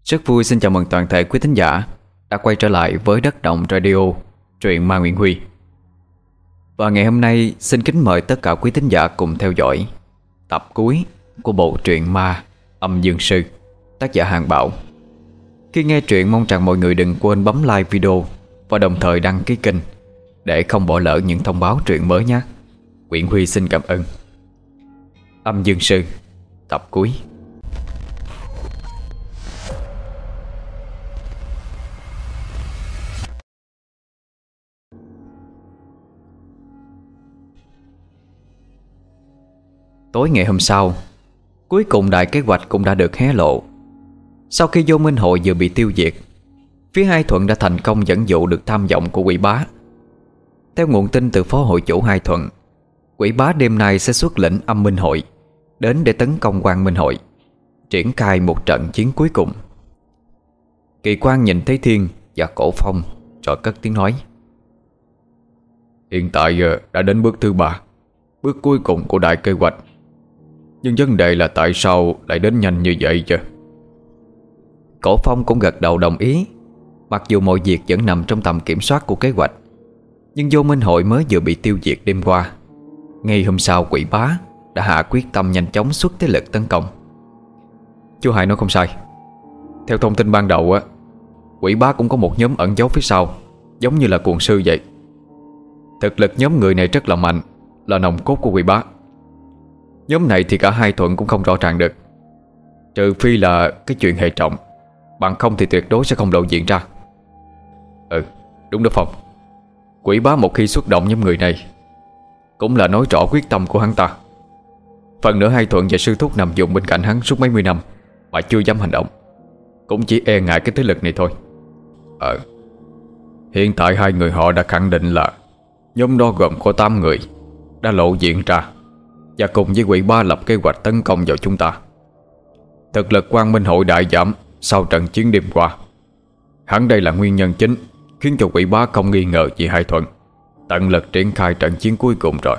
Rất vui xin chào mừng toàn thể quý thính giả đã quay trở lại với Đất Động Radio, truyện Ma Nguyễn Huy. Và ngày hôm nay xin kính mời tất cả quý thính giả cùng theo dõi tập cuối của bộ truyện ma Âm Dương Sư, tác giả Hàng Bảo. Khi nghe truyện mong rằng mọi người đừng quên bấm like video và đồng thời đăng ký kênh để không bỏ lỡ những thông báo truyện mới nhé. Nguyễn Huy xin cảm ơn. Âm Dương Sư, tập cuối. Tối ngày hôm sau, cuối cùng đại kế hoạch cũng đã được hé lộ. Sau khi vô minh hội vừa bị tiêu diệt, phía Hai Thuận đã thành công dẫn dụ được tham vọng của quỷ bá. Theo nguồn tin từ phó hội chủ Hai Thuận, quỷ bá đêm nay sẽ xuất lĩnh âm minh hội đến để tấn công Quang Minh hội, triển khai một trận chiến cuối cùng. Kỳ Quan nhìn thấy Thiên và Cổ Phong rồi cất tiếng nói: "Hiện tại đã đến bước thứ 3, bước cuối cùng của đại kế hoạch. Nhưng vấn đề là tại sao lại đến nhanh như vậy chứ?" Cổ Phong cũng gật đầu đồng ý. Mặc dù mọi việc vẫn nằm trong tầm kiểm soát của kế hoạch, nhưng vô minh hội mới vừa bị tiêu diệt đêm qua. Ngay hôm sau quỷ bá đã hạ quyết tâm nhanh chóng xuất thế lực tấn công. Chú Hải nói không sai. Theo thông tin ban đầu quỷ bá cũng có một nhóm ẩn giấu phía sau, giống như là cuồng sư vậy. Thực lực nhóm người này rất là mạnh, là nòng cốt của quỷ bá. Nhóm này thì cả Hai Thuận cũng không rõ ràng được, trừ phi là cái chuyện hệ trọng, bằng không thì tuyệt đối sẽ không lộ diện ra. Đúng đó Phong. Quỷ bá một khi xuất động nhóm người này cũng là nói rõ quyết tâm của hắn ta. Phần nữa Hai Thuận và sư thúc nằm dụng bên cạnh hắn suốt mấy mươi năm mà chưa dám hành động, cũng chỉ e ngại cái thế lực này thôi. Hiện tại hai người họ đã khẳng định là nhóm đó gồm có 8 người đã lộ diện ra, và cùng với quỷ bá lập kế hoạch tấn công vào chúng ta. Thực lực Quang Minh hội đại giảm sau trận chiến đêm qua. Hẳn đây là nguyên nhân chính khiến cho quỷ bá không nghi ngờ gì Hai Thuận, tận lực triển khai trận chiến cuối cùng rồi.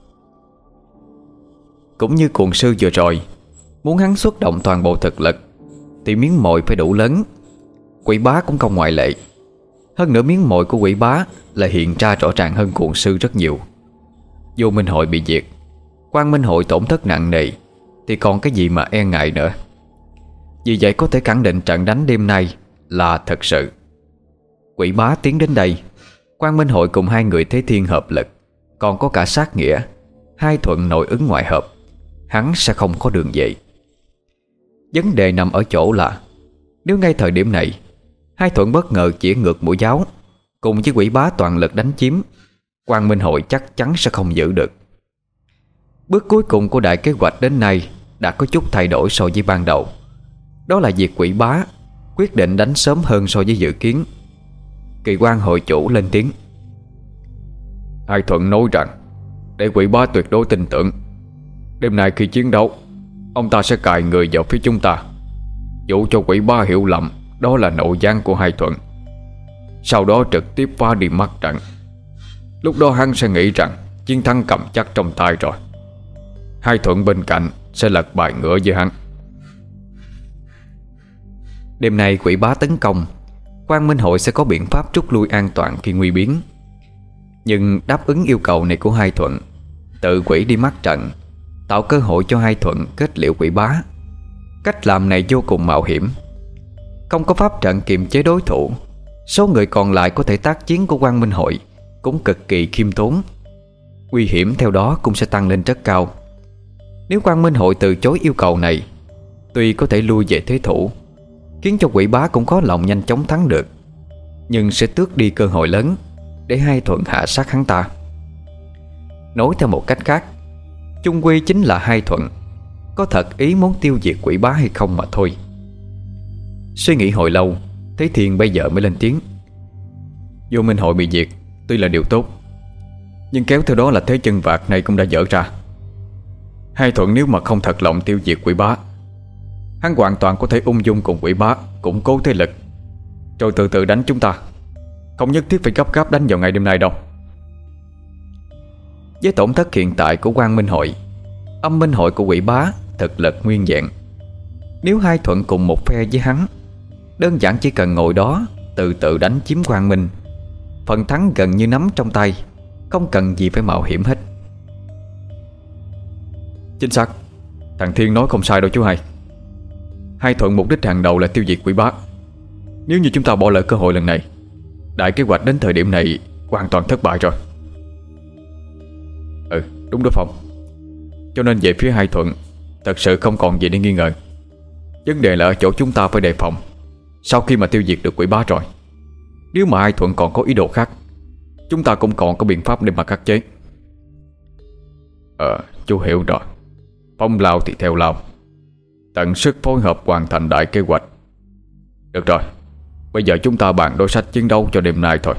Cũng như cuồng sư vừa rồi, muốn hắn xuất động toàn bộ thực lực thì miếng mồi phải đủ lớn. Quỷ bá cũng không ngoại lệ. Hơn nữa miếng mồi của quỷ bá là hiện ra rõ ràng hơn cuồng sư rất nhiều. Vô minh hội bị diệt, Quang Minh hội tổn thất nặng nề, thì còn cái gì mà e ngại nữa. Vì vậy có thể khẳng định trận đánh đêm nay là thật sự. Quỷ bá tiến đến đây, Quang Minh hội cùng hai người Thế Thiên hợp lực, còn có cả sát nghĩa, Hai Thuận nội ứng ngoại hợp, hắn sẽ không có đường về. Vấn đề nằm ở chỗ là nếu ngay thời điểm này Hai Thuận bất ngờ chĩa ngược mũi giáo, cùng với quỷ bá toàn lực đánh chiếm, Quang Minh hội chắc chắn sẽ không giữ được. Bước cuối cùng của đại kế hoạch đến nay đã có chút thay đổi so với ban đầu. Đó là việc quỷ bá quyết định đánh sớm hơn so với dự kiến. Kỳ Quan hội chủ lên tiếng: "Hai Thuận nói rằng để quỷ bá tuyệt đối tin tưởng, đêm nay khi chiến đấu, ông ta sẽ cài người vào phía chúng ta, dụ cho quỷ bá hiểu lầm đó là nội gián của Hai Thuận. Sau đó trực tiếp phá đi mắt trận. Lúc đó hắn sẽ nghĩ rằng chiến thắng cầm chắc trong tay rồi. Hai Thuận bên cạnh sẽ lật bài ngựa với hắn." Đêm nay quỷ bá tấn công, Quang Minh hội sẽ có biện pháp rút lui an toàn khi nguy biến. Nhưng đáp ứng yêu cầu này của Hai Thuận, tự quỷ đi mắt trận, tạo cơ hội cho Hai Thuận kết liễu quỷ bá. Cách làm này vô cùng mạo hiểm. Không có pháp trận kiềm chế đối thủ, số người còn lại có thể tác chiến của Quang Minh hội cũng cực kỳ khiêm tốn. Nguy hiểm theo đó cũng sẽ tăng lên rất cao. Nếu Quang Minh hội từ chối yêu cầu này, tuy có thể lui về thế thủ, khiến cho quỷ bá cũng có lòng nhanh chóng thắng được, nhưng sẽ tước đi cơ hội lớn để Hai Thuận hạ sát hắn ta. Nói theo một cách khác, chung quy chính là Hai Thuận có thật ý muốn tiêu diệt quỷ bá hay không mà thôi. Suy nghĩ hồi lâu, Thế Thiên bây giờ mới lên tiếng: "Vô minh hội bị diệt tuy là điều tốt, nhưng kéo theo đó là thế chân vạc này cũng đã dở ra. Hai Thuận nếu mà không thật lòng tiêu diệt quỷ bá, hắn hoàn toàn có thể ung dung cùng quỷ bá củng cố thế lực, rồi từ từ đánh chúng ta. Không nhất thiết phải gấp gáp đánh vào ngày đêm nay đâu." Với tổn thất hiện tại của Quang Minh hội, âm minh hội của quỷ bá thực lực nguyên vẹn. Nếu Hai Thuận cùng một phe với hắn Đơn giản chỉ cần ngồi đó từ từ đánh chiếm Quang Minh, phần thắng gần như nắm trong tay, không cần gì phải mạo hiểm hết. Chính xác, thằng Thiên nói không sai đâu chú hai. Hai Thuận mục đích hàng đầu là tiêu diệt quỷ bá. Nếu như chúng ta bỏ lỡ cơ hội lần này, đại kế hoạch đến thời điểm này hoàn toàn thất bại rồi. Ừ, đúng đó Phong. Cho nên về phía Hai Thuận thật sự không còn gì để nghi ngờ. Vấn đề là ở chỗ chúng ta phải đề phòng. Sau khi mà tiêu diệt được quỷ bá rồi, nếu mà Hai Thuận còn có ý đồ khác, chúng ta cũng còn có biện pháp để mà khắc chế. Chú hiểu rồi. Phong lao thì theo lao, tận sức phối hợp hoàn thành đại kế hoạch. Được rồi, bây giờ chúng ta bàn đối sách chiến đấu cho đêm nay thôi.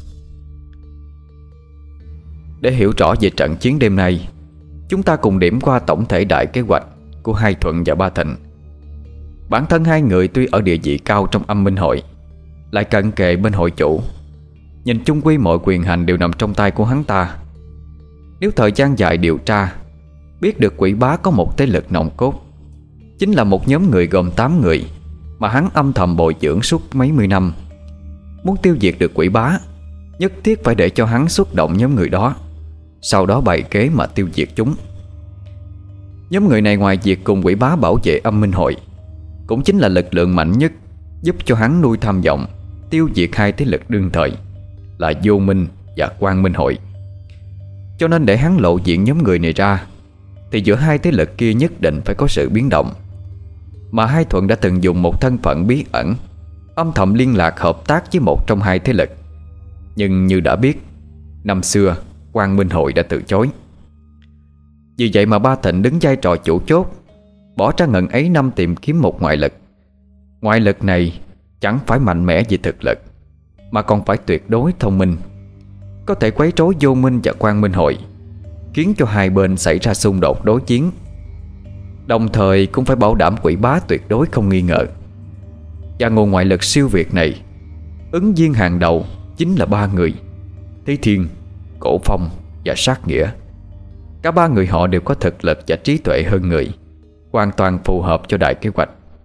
Để hiểu rõ về trận chiến đêm nay, chúng ta cùng điểm qua tổng thể đại kế hoạch của Hai Thuận và Ba Thịnh. Bản thân hai người tuy ở địa vị cao trong âm minh hội, lại cận kề bên hội chủ, nhìn chung quy mọi quyền hành đều nằm trong tay của hắn ta. Nếu thời gian dài điều tra, biết được quỷ bá có một thế lực nòng cốt, chính là một nhóm người gồm 8 người mà hắn âm thầm bồi dưỡng suốt mấy mươi năm. Muốn tiêu diệt được quỷ bá, nhất thiết phải để cho hắn xuất động nhóm người đó, sau đó bày kế mà tiêu diệt chúng. Nhóm người này ngoài việc cùng quỷ bá bảo vệ âm minh hội, cũng chính là lực lượng mạnh nhất giúp cho hắn nuôi tham vọng tiêu diệt hai thế lực đương thời là Vô Minh và Quang Minh hội. Cho nên để hắn lộ diện nhóm người này ra, thì giữa hai thế lực kia nhất định phải có sự biến động. Mà Hai Thuận đã từng dùng một thân phận bí ẩn âm thầm liên lạc hợp tác với một trong hai thế lực. Nhưng như đã biết, năm xưa Quang Minh hội đã từ chối. Vì vậy mà Ba Thịnh đứng vai trò chủ chốt, bỏ ra ngần ấy năm tìm kiếm một ngoại lực. Ngoại lực này chẳng phải mạnh mẽ về thực lực, mà còn phải tuyệt đối thông minh, có thể quấy rối Vô Minh và Quang Minh hội, khiến cho hai bên xảy ra xung đột đối chiến. Đồng thời cũng phải bảo đảm quỷ bá tuyệt đối không nghi ngờ. Và nguồn ngoại lực siêu việt này, ứng viên hàng đầu chính là ba người: Thế Thiên, Cổ Phong và Sát Nghĩa. Cả ba người họ đều có thực lực và trí tuệ hơn người, hoàn toàn phù hợp cho đại kế hoạch.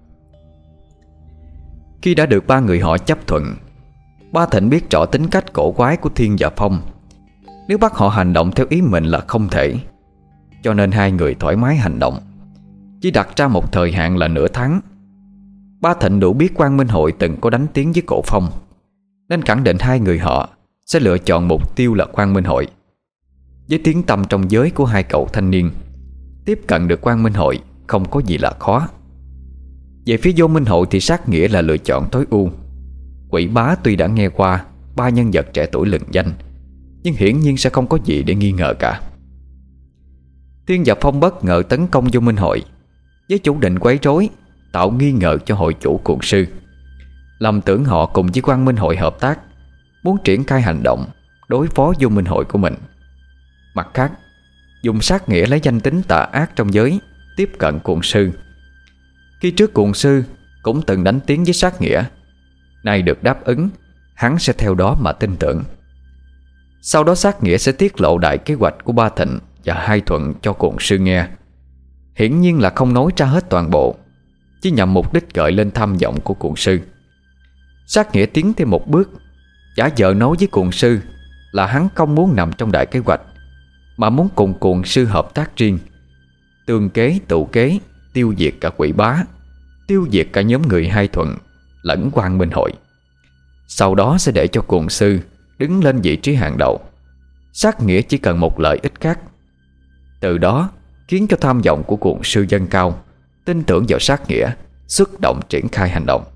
Khi đã được ba người họ chấp thuận, Ba Thịnh biết rõ tính cách cổ quái của Thiên và Phong. Nếu bắt họ hành động theo ý mình là không thể, cho nên hai người thoải mái hành động, chỉ đặt ra một thời hạn là nửa tháng. Ba Thịnh đủ biết Quang Minh hội từng có đánh tiếng với Cổ Phong, nên khẳng định hai người họ sẽ lựa chọn mục tiêu là Quang Minh hội. Với tiếng tăm trong giới của hai cậu thanh niên, tiếp cận được Quang Minh hội không có gì là khó. Về phía Vô Minh hội thì Sát Nghĩa là lựa chọn tối ưu. Quỷ bá tuy đã nghe qua ba nhân vật trẻ tuổi lừng danh, nhưng hiển nhiên sẽ không có gì để nghi ngờ cả. Thiên và Phong bất ngờ tấn công Vô Minh hội với chủ định quấy rối, tạo nghi ngờ cho hội chủ cuồng sư, lầm tưởng họ cùng với Quang Minh hội hợp tác, muốn triển khai hành động đối phó Vô Minh hội của mình. Mặt khác, dùng Sát Nghĩa lấy danh tính tà ác trong giới tiếp cận cuồng sư. Khi trước cuồng sư cũng từng đánh tiếng với Sát Nghĩa, nay được đáp ứng, hắn sẽ theo đó mà tin tưởng. Sau đó Sát Nghĩa sẽ tiết lộ đại kế hoạch của Ba Thịnh và Hai Thuận cho cuồng sư nghe. Hiển nhiên là không nói ra hết toàn bộ, chỉ nhằm mục đích gợi lên tham vọng của cuồng sư. Sát Nghĩa tiến thêm một bước, giả vờ nói với cuồng sư là hắn không muốn nằm trong đại kế hoạch, mà muốn cùng cuồng sư hợp tác riêng, tương kế tụ kế, tiêu diệt cả quỷ bá, tiêu diệt cả nhóm người Hai Thuận lẫn Quang Minh hội. Sau đó sẽ để cho cuồng sư đứng lên vị trí hàng đầu. Sát Nghĩa chỉ cần một lợi ích khác, từ đó khiến cho tham vọng của cuồng sư dâng cao, tin tưởng vào Sát Nghĩa, xuất động triển khai hành động.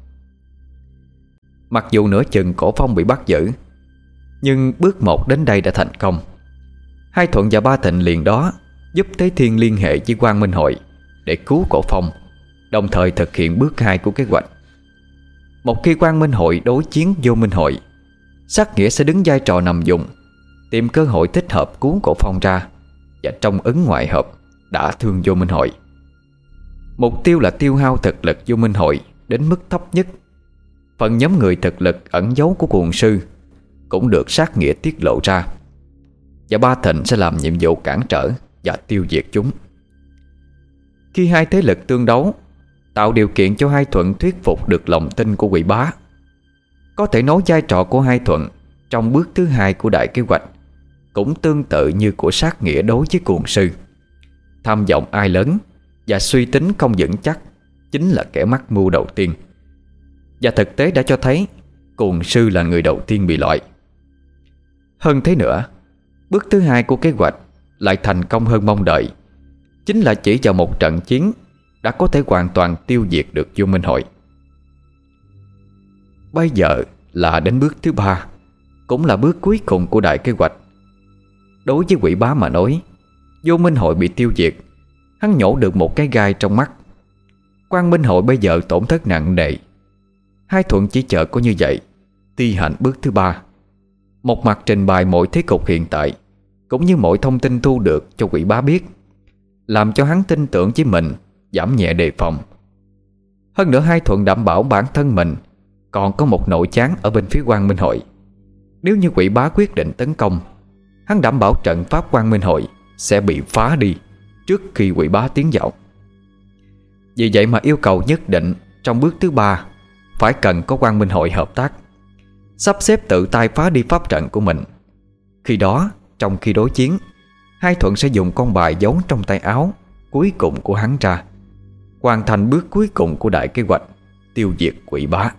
Mặc dù nửa chừng Cổ Phong bị bắt giữ, nhưng bước một đến đây đã thành công. Hai Thuận và Ba Thịnh liền đó giúp Thế Thiên liên hệ với Quang Minh hội để cứu Cổ Phong, đồng thời thực hiện bước 2 của kế hoạch. Một khi Quang Minh hội đối chiến Vô Minh hội, Sát Nghĩa sẽ đứng vai trò nằm vùng, tìm cơ hội thích hợp cứu Cổ Phong ra và trong ứng ngoại hợp đả thương Vô Minh hội. Mục tiêu là tiêu hao thực lực Vô Minh hội đến mức thấp nhất. Phần nhóm người thực lực ẩn giấu của cuồng sư cũng được Sát Nghĩa tiết lộ ra, và Ba Thịnh sẽ làm nhiệm vụ cản trở và tiêu diệt chúng. Khi hai thế lực tương đấu, tạo điều kiện cho Hai Thuận thuyết phục được lòng tin của quỷ bá. Có thể nói vai trò của Hai Thuận trong bước thứ hai của đại kế hoạch cũng tương tự như của sát nghĩa đối với cuồng sư. Tham vọng ai lớn và suy tính không vững chắc chính là kẻ mắc mưu đầu tiên. Và thực tế đã cho thấy cuồng sư là người đầu tiên bị loại. Hơn thế nữa, bước thứ hai của kế hoạch lại thành công hơn mong đợi. Chính là chỉ vào một trận chiến đã có thể hoàn toàn tiêu diệt được Vô Minh Hội. Bây giờ là đến bước thứ ba, cũng là bước cuối cùng của đại kế hoạch. Đối với quỷ bá mà nói, Vô Minh Hội bị tiêu diệt, hắn nhổ được một cái gai trong mắt. Quang Minh Hội bây giờ tổn thất nặng nề. Hai Thuận chỉ chờ có như vậy thi hành bước thứ ba, một mặt trình bày mọi thế cục hiện tại cũng như mọi thông tin thu được cho quỷ bá biết, làm cho hắn tin tưởng với mình, giảm nhẹ đề phòng. Hơn nữa Hai Thuận đảm bảo bản thân mình còn có một nội gián ở bên phía Quang Minh Hội. Nếu như quỷ bá quyết định tấn công, hắn đảm bảo trận pháp Quang Minh Hội sẽ bị phá đi trước khi quỷ bá tiến vào. Vì vậy mà yêu cầu nhất định trong bước thứ ba phải cần có Quang Minh Hội hợp tác, sắp xếp tự tay phá đi pháp trận của mình. Khi đó, trong khi đối chiến, Hai Thuận sẽ dùng con bài giấu trong tay áo cuối cùng của hắn ra, hoàn thành bước cuối cùng của đại kế hoạch tiêu diệt quỷ bá.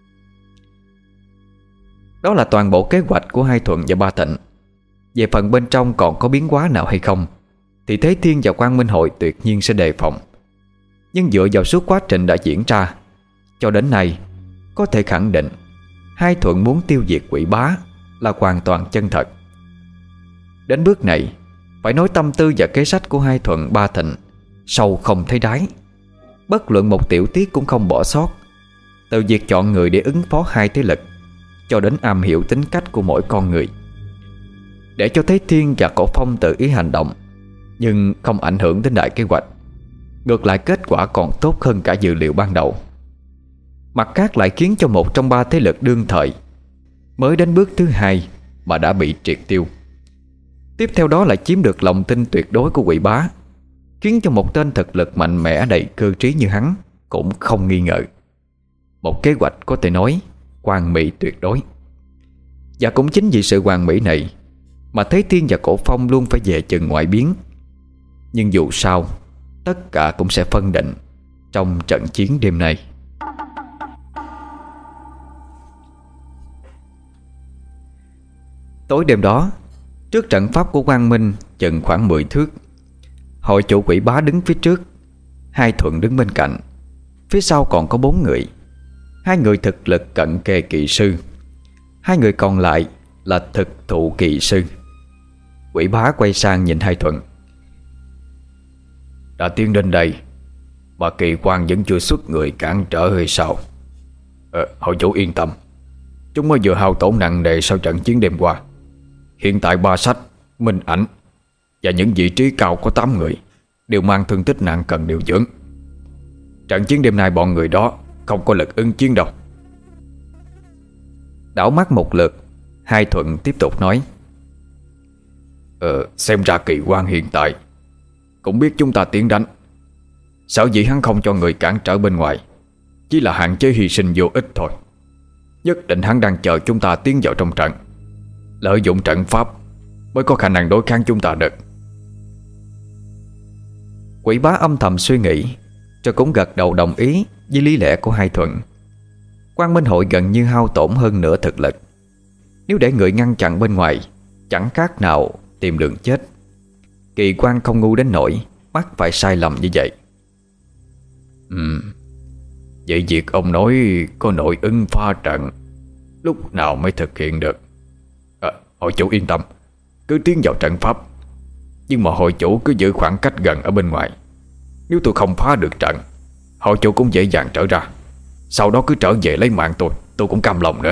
Đó là toàn bộ kế hoạch của Hai Thuận và Ba Thịnh. Về phần bên trong còn có biến hóa nào hay không thì Thế Thiên và Quang Minh Hội tuyệt nhiên sẽ đề phòng. Nhưng dựa vào suốt quá trình đã diễn ra, cho đến nay có thể khẳng định Hai Thuận muốn tiêu diệt quỷ bá là hoàn toàn chân thật. Đến bước này, phải nói tâm tư và kế sách của Hai Thuận Ba Thịnh sâu không thấy đáy. Bất luận một tiểu tiết cũng không bỏ sót. Từ việc chọn người để ứng phó hai thế lực cho đến am hiểu tính cách của mỗi con người, để cho Thế Thiên và Cổ Phong tự ý hành động, nhưng không ảnh hưởng đến đại kế hoạch. Ngược lại kết quả còn tốt hơn cả dự liệu ban đầu. Mặt khác lại khiến cho một trong ba thế lực đương thời mới đến bước thứ hai mà đã bị triệt tiêu. Tiếp theo đó lại chiếm được lòng tin tuyệt đối của quỷ bá, khiến cho một tên thực lực mạnh mẽ đầy cơ trí như hắn cũng không nghi ngờ. Một kế hoạch có thể nói hoàn mỹ tuyệt đối. Và cũng chính vì sự hoàn mỹ này mà Thế Thiên và Cổ Phong luôn phải về chừng ngoại biến. Nhưng dù sao, tất cả cũng sẽ phân định trong trận chiến đêm nay. Tối đêm đó, trước trận pháp của Quang Minh chừng khoảng 10 thước, hội chủ quỷ bá đứng phía trước, Hai Thuận đứng bên cạnh. Phía sau còn có 4 người. 2 người thực lực cận kề kỵ sư, 2 người còn lại là thực thụ kỵ sư. Quỷ bá quay sang nhìn Hai Thuận. Đã tiến đến đây mà kỳ quan vẫn chưa xuất người cản trở hay sao? Hội chủ yên tâm, chúng mới vừa hao tổn nặng nề sau trận chiến đêm qua. Hiện tại Ba Sách, Minh Ảnh và những vị trí cao có 8 người đều mang thương tích nặng cần điều dưỡng. Trận chiến đêm nay bọn người đó không có lực ứng chiến đâu. Đảo mắt một lượt, Hai Thuận tiếp tục nói. Xem ra kỳ quan hiện tại cũng biết chúng ta tiến đánh. Sở dĩ hắn không cho người cản trở bên ngoài chỉ là hạn chế hy sinh vô ích thôi. Nhất định hắn đang chờ chúng ta tiến vào trong trận, lợi dụng trận pháp mới có khả năng đối kháng chúng ta được. Quỷ bá âm thầm suy nghĩ, rồi cũng gật đầu đồng ý với lý lẽ của Hai Thuận. Quang Minh Hội gần như hao tổn hơn nửa thực lực. Nếu để người ngăn chặn bên ngoài, chẳng khác nào tìm đường chết. Kỳ quan không ngu đến nỗi mắc phải sai lầm như vậy. Vậy việc ông nói có nội ứng phá trận lúc nào mới thực hiện được? Hội chủ yên tâm, cứ tiến vào trận pháp. Nhưng mà hội chủ cứ giữ khoảng cách gần ở bên ngoài. Nếu tôi không phá được trận, hội chủ cũng dễ dàng trở ra. Sau đó cứ trở về lấy mạng tôi cũng cam lòng nữa.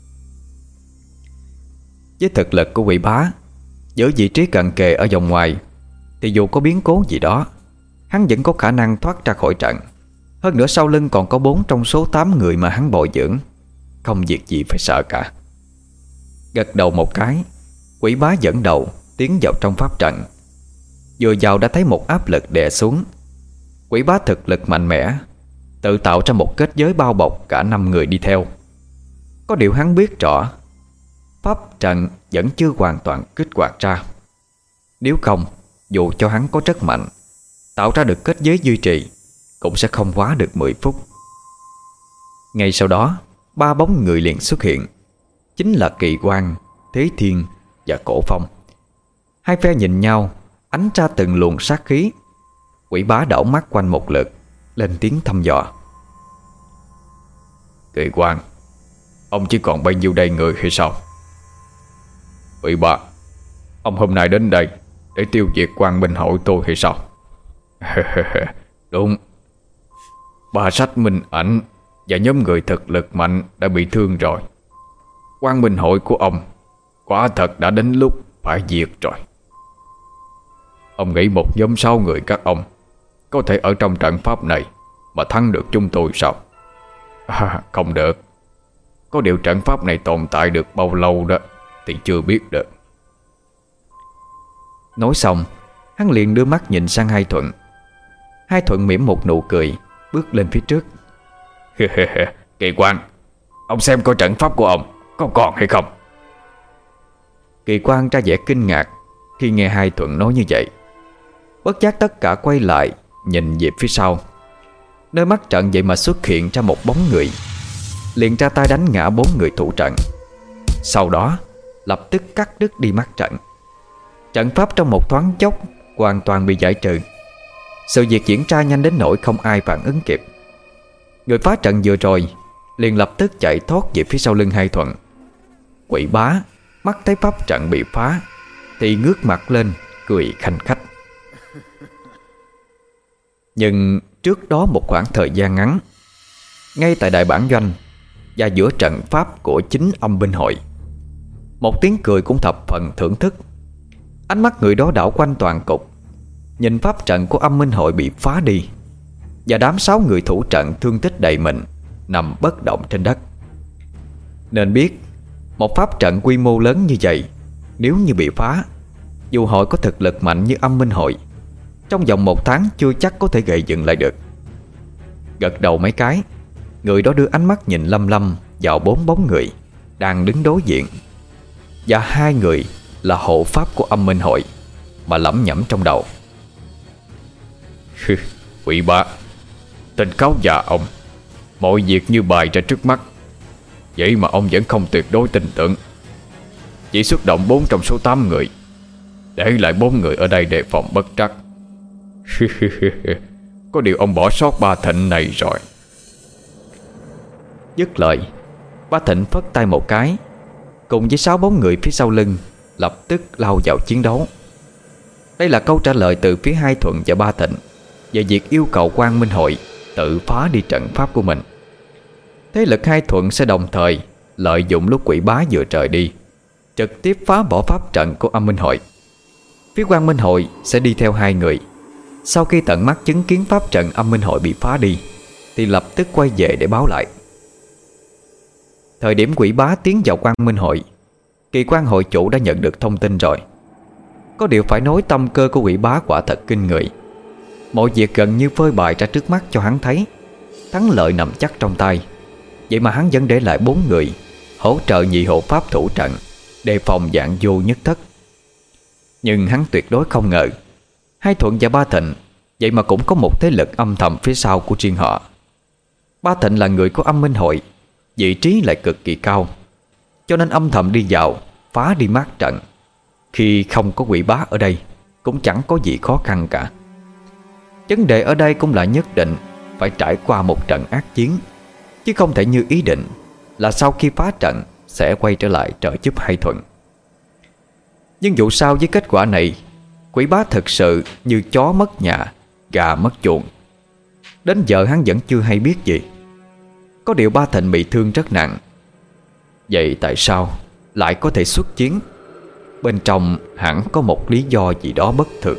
Với thực lực của quỷ bá, giữa vị trí cận kề ở vòng ngoài, thì dù có biến cố gì đó, hắn vẫn có khả năng thoát ra khỏi trận. Hơn nữa sau lưng còn có 4 trong số 8 người mà hắn bồi dưỡng, không việc gì phải sợ cả. Gật đầu một cái, quỷ bá dẫn đầu tiến vào trong pháp trận. Vừa vào đã thấy một áp lực đè xuống. Quỷ bá thực lực mạnh mẽ, tự tạo ra một kết giới bao bọc cả 5 người đi theo. Có điều hắn biết rõ pháp trận vẫn chưa hoàn toàn kích hoạt ra. Nếu không, dù cho hắn có rất mạnh, tạo ra được kết giới duy trì cũng sẽ không quá được 10 phút. Ngay sau đó, 3 bóng người liền xuất hiện. Chính là Kỳ Quang, Thế Thiên và Cổ Phong. Hai phe nhìn nhau, ánh ra từng luồng sát khí. Quỷ bá đảo mắt quanh một lượt, lên tiếng thăm dò. Kỳ Quang, ông chỉ còn bao nhiêu đây người hay sao? Quỷ bá, ông hôm nay đến đây để tiêu diệt Quang Minh hội tôi hay sao? Đúng. Ba sách Minh Ảnh và nhóm người thực lực mạnh đã bị thương rồi. Quang Minh hội của ông quả thật đã đến lúc phải diệt rồi. Ông nghĩ một nhóm 6 người các ông có thể ở trong trận pháp này mà thắng được chúng tôi sao? Không được. Có điều trận pháp này tồn tại được bao lâu đó thì chưa biết được. Nói xong, hắn liền đưa mắt nhìn sang Hai Thuận. Hai Thuận mỉm một nụ cười, bước lên phía trước. Kỳ Quang, ông xem coi trận pháp của ông có còn hay không? Kỳ Quang ra vẻ kinh ngạc khi nghe Hai Thuận nói như vậy. Bất giác tất cả quay lại nhìn về phía sau. Nơi mắt trận vậy mà xuất hiện ra một bóng người, liền ra tay đánh ngã 4 người thủ trận. Sau đó lập tức cắt đứt đi mắt trận. Trận pháp trong một thoáng chốc hoàn toàn bị giải trừ. Sự việc diễn ra nhanh đến nỗi không ai phản ứng kịp. Người phá trận vừa rồi liền lập tức chạy thoát về phía sau lưng Hai Thuận. Quỷ bá mắt thấy pháp trận bị phá thì ngước mặt lên cười khanh khách. Nhưng trước đó một khoảng thời gian ngắn, ngay tại đại bản doanh và giữa trận pháp của chính âm binh hội, một tiếng cười cũng thập phần thưởng thức. Ánh mắt người đó đảo quanh toàn cục, nhìn pháp trận của âm minh hội bị phá đi và đám 6 người thủ trận thương tích đầy mình nằm bất động trên đất. Nên biết một pháp trận quy mô lớn như vậy, nếu như bị phá, dù hội có thực lực mạnh như âm minh hội, trong vòng 1 tháng chưa chắc có thể gầy dựng lại được. Gật đầu mấy cái, người đó đưa ánh mắt nhìn lâm lâm vào 4 bóng người đang đứng đối diện. Và 2 người là hộ pháp của âm minh hội, mà lẩm nhẩm trong đầu. Quỷ bá, tên cáo già ông, mọi việc như bày ra trước mắt, vậy mà ông vẫn không tuyệt đối tin tưởng. Chỉ xuất động 4 trong số 8 người, để lại 4 người ở đây đề phòng bất trắc. Có điều ông bỏ sót Ba Thịnh này rồi. Dứt lời, Ba Thịnh phất tay một cái, cùng với 6 bóng người phía sau lưng lập tức lao vào chiến đấu. Đây là câu trả lời từ phía Hai Thuận và Ba Thịnh về việc yêu cầu Quang Minh hội tự phá đi trận pháp của mình. Thế lực Hai Thuận sẽ đồng thời lợi dụng lúc quỷ bá vừa rời đi, trực tiếp phá bỏ pháp trận của âm minh hội. Phía Quang Minh hội sẽ đi theo 2 người. Sau khi tận mắt chứng kiến pháp trận âm minh hội bị phá đi thì lập tức quay về để báo lại. Thời điểm quỷ bá tiến vào Quang Minh hội, Kỳ Quan hội chủ đã nhận được thông tin rồi. Có điều phải nói tâm cơ của quỷ bá quả thật kinh người. Mọi việc gần như phơi bày ra trước mắt cho hắn thấy, thắng lợi nằm chắc trong tay. Vậy mà hắn vẫn để lại 4 người hỗ trợ nhị hộ pháp thủ trận, đề phòng dạng vô nhất thất. Nhưng hắn tuyệt đối không ngờ Hai Thuận và Ba Thịnh vậy mà cũng có một thế lực âm thầm phía sau của riêng họ. Ba Thịnh là người của âm minh hội, vị trí lại cực kỳ cao, cho nên âm thầm đi vào phá đi mát trận. Khi không có quỷ bá ở đây cũng chẳng có gì khó khăn cả. Vấn đề ở đây cũng là nhất định phải trải qua một trận ác chiến, chứ không thể như ý định là sau khi phá trận sẽ quay trở lại trợ giúp Hai Thuận. Nhưng dù sao với kết quả này, quỷ bá thực sự như chó mất nhà, gà mất chuồng. Đến giờ hắn vẫn chưa hay biết gì. Có điều Ba Thịnh bị thương rất nặng. Vậy tại sao lại có thể xuất chiến? Bên trong hẳn có một lý do gì đó bất thường.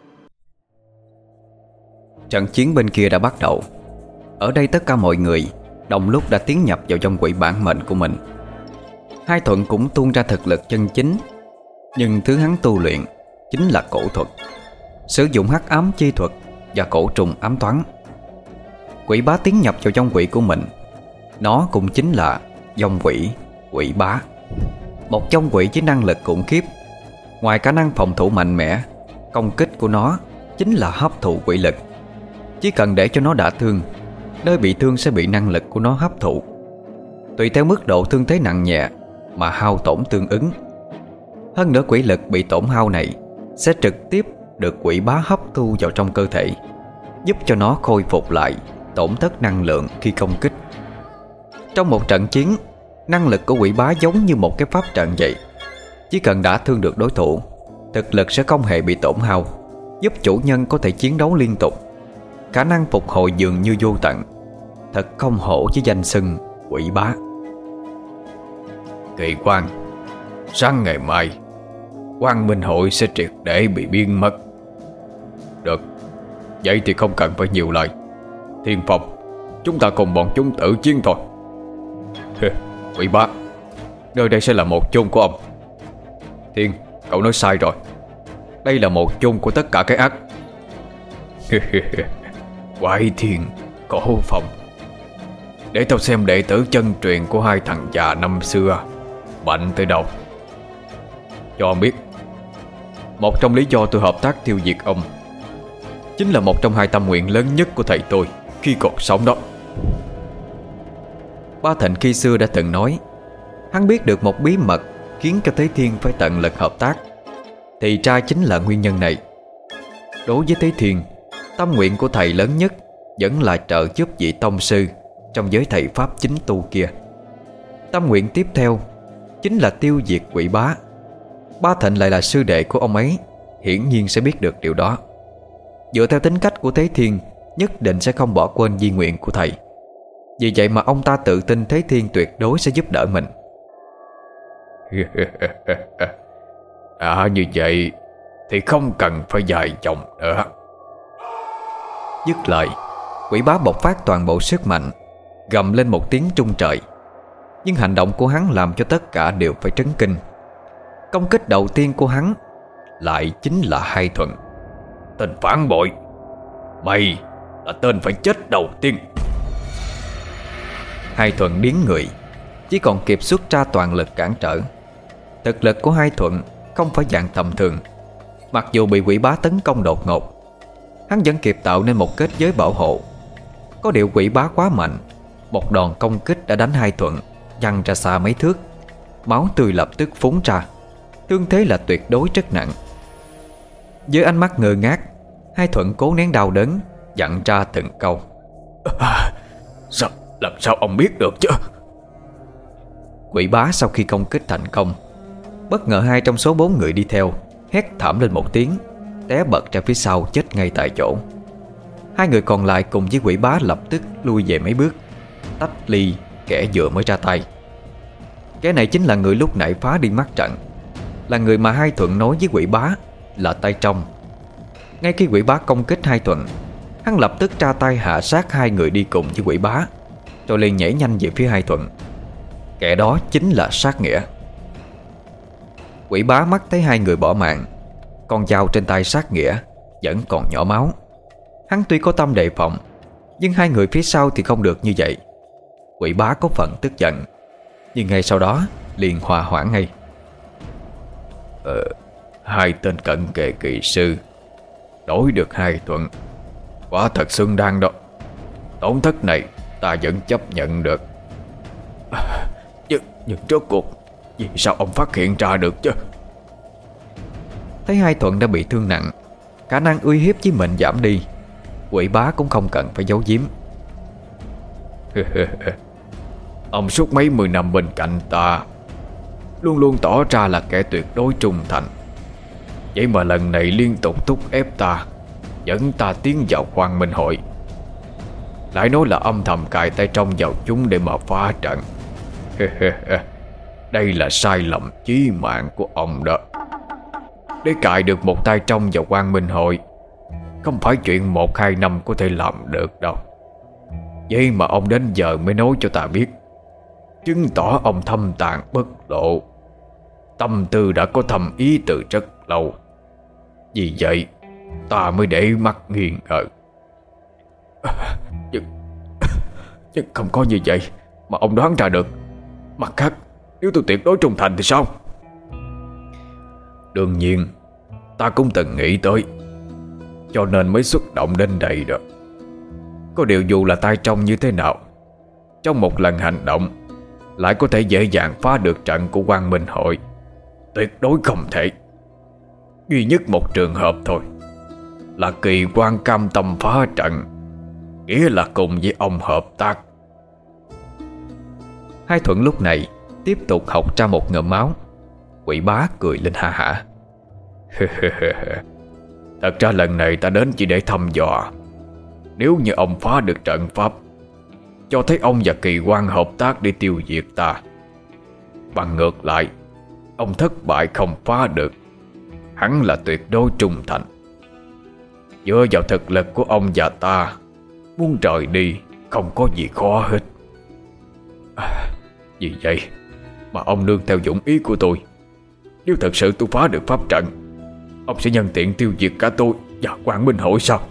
Trận chiến bên kia đã bắt đầu. Ở đây tất cả mọi người đồng lúc đã tiến nhập vào trong quỷ bản mệnh của mình. Hai Thuận cũng tuôn ra thực lực chân chính, nhưng thứ hắn tu luyện chính là cổ thuật, sử dụng hắc ám chi thuật và cổ trùng ám toán. Quỷ bá tiến nhập vào trong quỷ của mình, nó cũng chính là vong quỷ, quỷ bá. Một vong quỷ với năng lực khủng khiếp. Ngoài khả năng phòng thủ mạnh mẽ, công kích của nó chính là hấp thụ quỷ lực. Chỉ cần để cho nó đả thương, nơi bị thương sẽ bị năng lực của nó hấp thụ. Tùy theo mức độ thương thế nặng nhẹ mà hao tổn tương ứng. Hơn nữa quỷ lực bị tổn hao này sẽ trực tiếp được quỷ bá hấp thu vào trong cơ thể, giúp cho nó khôi phục lại tổn thất năng lượng khi công kích. Trong một trận chiến, năng lực của quỷ bá giống như một cái pháp trận vậy. Chỉ cần đả thương được đối thủ, thực lực sẽ không hề bị tổn hao, giúp chủ nhân có thể chiến đấu liên tục. Khả năng phục hồi dường như vô tận. Thật không hổ với danh xưng quỷ bá. Kỳ quan, sáng ngày mai Quang Minh Hội sẽ triệt để bị biến mất. Được, vậy thì không cần phải nhiều lời. Thiên Phong, chúng ta cùng bọn chúng tử chiến thôi. Quỷ bá, nơi đây sẽ là một chôn của ông. Thiên, cậu nói sai rồi. Đây là một chôn của tất cả cái ác. Quái Thiên, Cổ Phong, để tao xem đệ tử chân truyền của hai thằng già năm xưa mạnh tới đâu. Cho ông biết, một trong lý do tôi hợp tác tiêu diệt ông chính là một trong hai tâm nguyện lớn nhất của thầy tôi khi còn sống đó. Ba Thịnh khi xưa đã từng nói, hắn biết được một bí mật khiến cho Tế Thiên phải tận lực hợp tác, thì ra chính là nguyên nhân này. Đối với Tế Thiên, tâm nguyện của thầy lớn nhất vẫn là trợ giúp vị tông sư trong giới thầy pháp chính tu kia. Tâm nguyện tiếp theo chính là tiêu diệt quỷ bá. Ba Thịnh lại là sư đệ của ông ấy, hiển nhiên sẽ biết được điều đó. Dựa theo tính cách của Tế Thiên, nhất định sẽ không bỏ quên di nguyện của thầy. Vì vậy mà ông ta tự tin Tế Thiên tuyệt đối sẽ giúp đỡ mình. Như vậy thì không cần phải dài dòng nữa. Dứt lời, quỷ bá bộc phát toàn bộ sức mạnh, gầm lên một tiếng trung trời. Nhưng hành động của hắn làm cho tất cả đều phải trấn kinh. Công kích đầu tiên của hắn lại chính là Hai Thuận. Tên phản bội, mày là tên phải chết đầu tiên. Hai Thuận điếng người, chỉ còn kịp xuất ra toàn lực cản trở. Thực lực của Hai Thuận không phải dạng tầm thường. Mặc dù bị quỷ bá tấn công đột ngột, hắn vẫn kịp tạo nên một kết giới bảo hộ. Có điều quỷ bá quá mạnh, một đòn công kích đã đánh Hai Thuận văng ra xa mấy thước. Máu tươi lập tức phúng ra, thương thế là tuyệt đối rất nặng. Với ánh mắt ngơ ngác, Hai Thuận cố nén đau đớn, dặn ra từng câu. Làm sao ông biết được chứ? Quỷ bá sau khi công kích thành công, bất ngờ hai trong số 4 người đi theo hét thảm lên một tiếng, té bật ra phía sau chết ngay tại chỗ. Hai người còn lại cùng với quỷ bá lập tức lui về mấy bước, tách ly kẻ vừa mới ra tay. Kẻ này chính là người lúc nãy phá đi mắt trận, là người mà Hai Thuận nói với quỷ bá là tay trong. Ngay khi quỷ bá công kích Hai Thuận, hắn lập tức ra tay hạ sát hai người đi cùng với quỷ bá, rồi liền nhảy nhanh về phía Hai Thuận. Kẻ đó chính là Sát Nghĩa. Quỷ bá mắt thấy hai người bỏ mạng, con dao trên tay Sát Nghĩa vẫn còn nhỏ máu. Hắn tuy có tâm đề phòng, nhưng hai người phía sau thì không được như vậy. Quỷ bá có phần tức giận, nhưng ngay sau đó liền hòa hoãn ngay. Hai tên cận kề kỳ sư đối được Hai Thuận, quả thật xứng đáng đó. Tổn thất này ta vẫn chấp nhận được. Nhưng rốt cuộc vì sao ông phát hiện ra được chứ? Thấy Hai Thuận đã bị thương nặng, khả năng uy hiếp với mình giảm đi, quỷ bá cũng không cần phải giấu giếm. Ông suốt mấy 10 năm bên cạnh ta, luôn luôn tỏ ra là kẻ tuyệt đối trung thành. Vậy mà lần này liên tục thúc ép ta, dẫn ta tiến vào Quang Minh Hội, lại nói là âm thầm cài tay trong vào chúng để mà phá trận. Đây là sai lầm chí mạng của ông đó. Để cài được một tay trong vào Quang Minh Hội không phải chuyện 1-2 năm có thể làm được đâu. Vậy mà ông đến giờ mới nói cho ta biết, chứng tỏ ông thâm tàn bất lộ, tâm tư đã có thầm ý từ rất lâu. Vì vậy ta mới để mắt nghi ngờ. Nhưng không có như vậy mà ông đoán ra được. Mặt khác, nếu tôi tuyệt đối trung thành thì sao? Đương nhiên, ta cũng từng nghĩ tới, cho nên mới xuất động đến đây đó. Có điều dù là tay trong như thế nào, trong một lần hành động lại có thể dễ dàng phá được trận của Quang Minh Hội, tuyệt đối không thể. Duy nhất một trường hợp thôi, là Kỳ Quan cam tâm phá trận, nghĩa là cùng với ông hợp tác. Hai Thuận lúc này tiếp tục học ra một ngụm máu. Quỷ bá cười lên ha hả. Thật ra lần này ta đến chỉ để thăm dò. Nếu như ông phá được trận pháp, cho thấy ông và Kỳ Quan hợp tác để tiêu diệt ta. Bằng ngược lại, ông thất bại không phá được, hắn là tuyệt đối trung thành. Dựa vào thực lực của ông và ta, muốn rời đi không có gì khó hết. Vì vậy mà ông nương theo dũng ý của tôi. Nếu thật sự tôi phá được pháp trận, ông sẽ nhân tiện tiêu diệt cả tôi và Quang Minh Hội sao?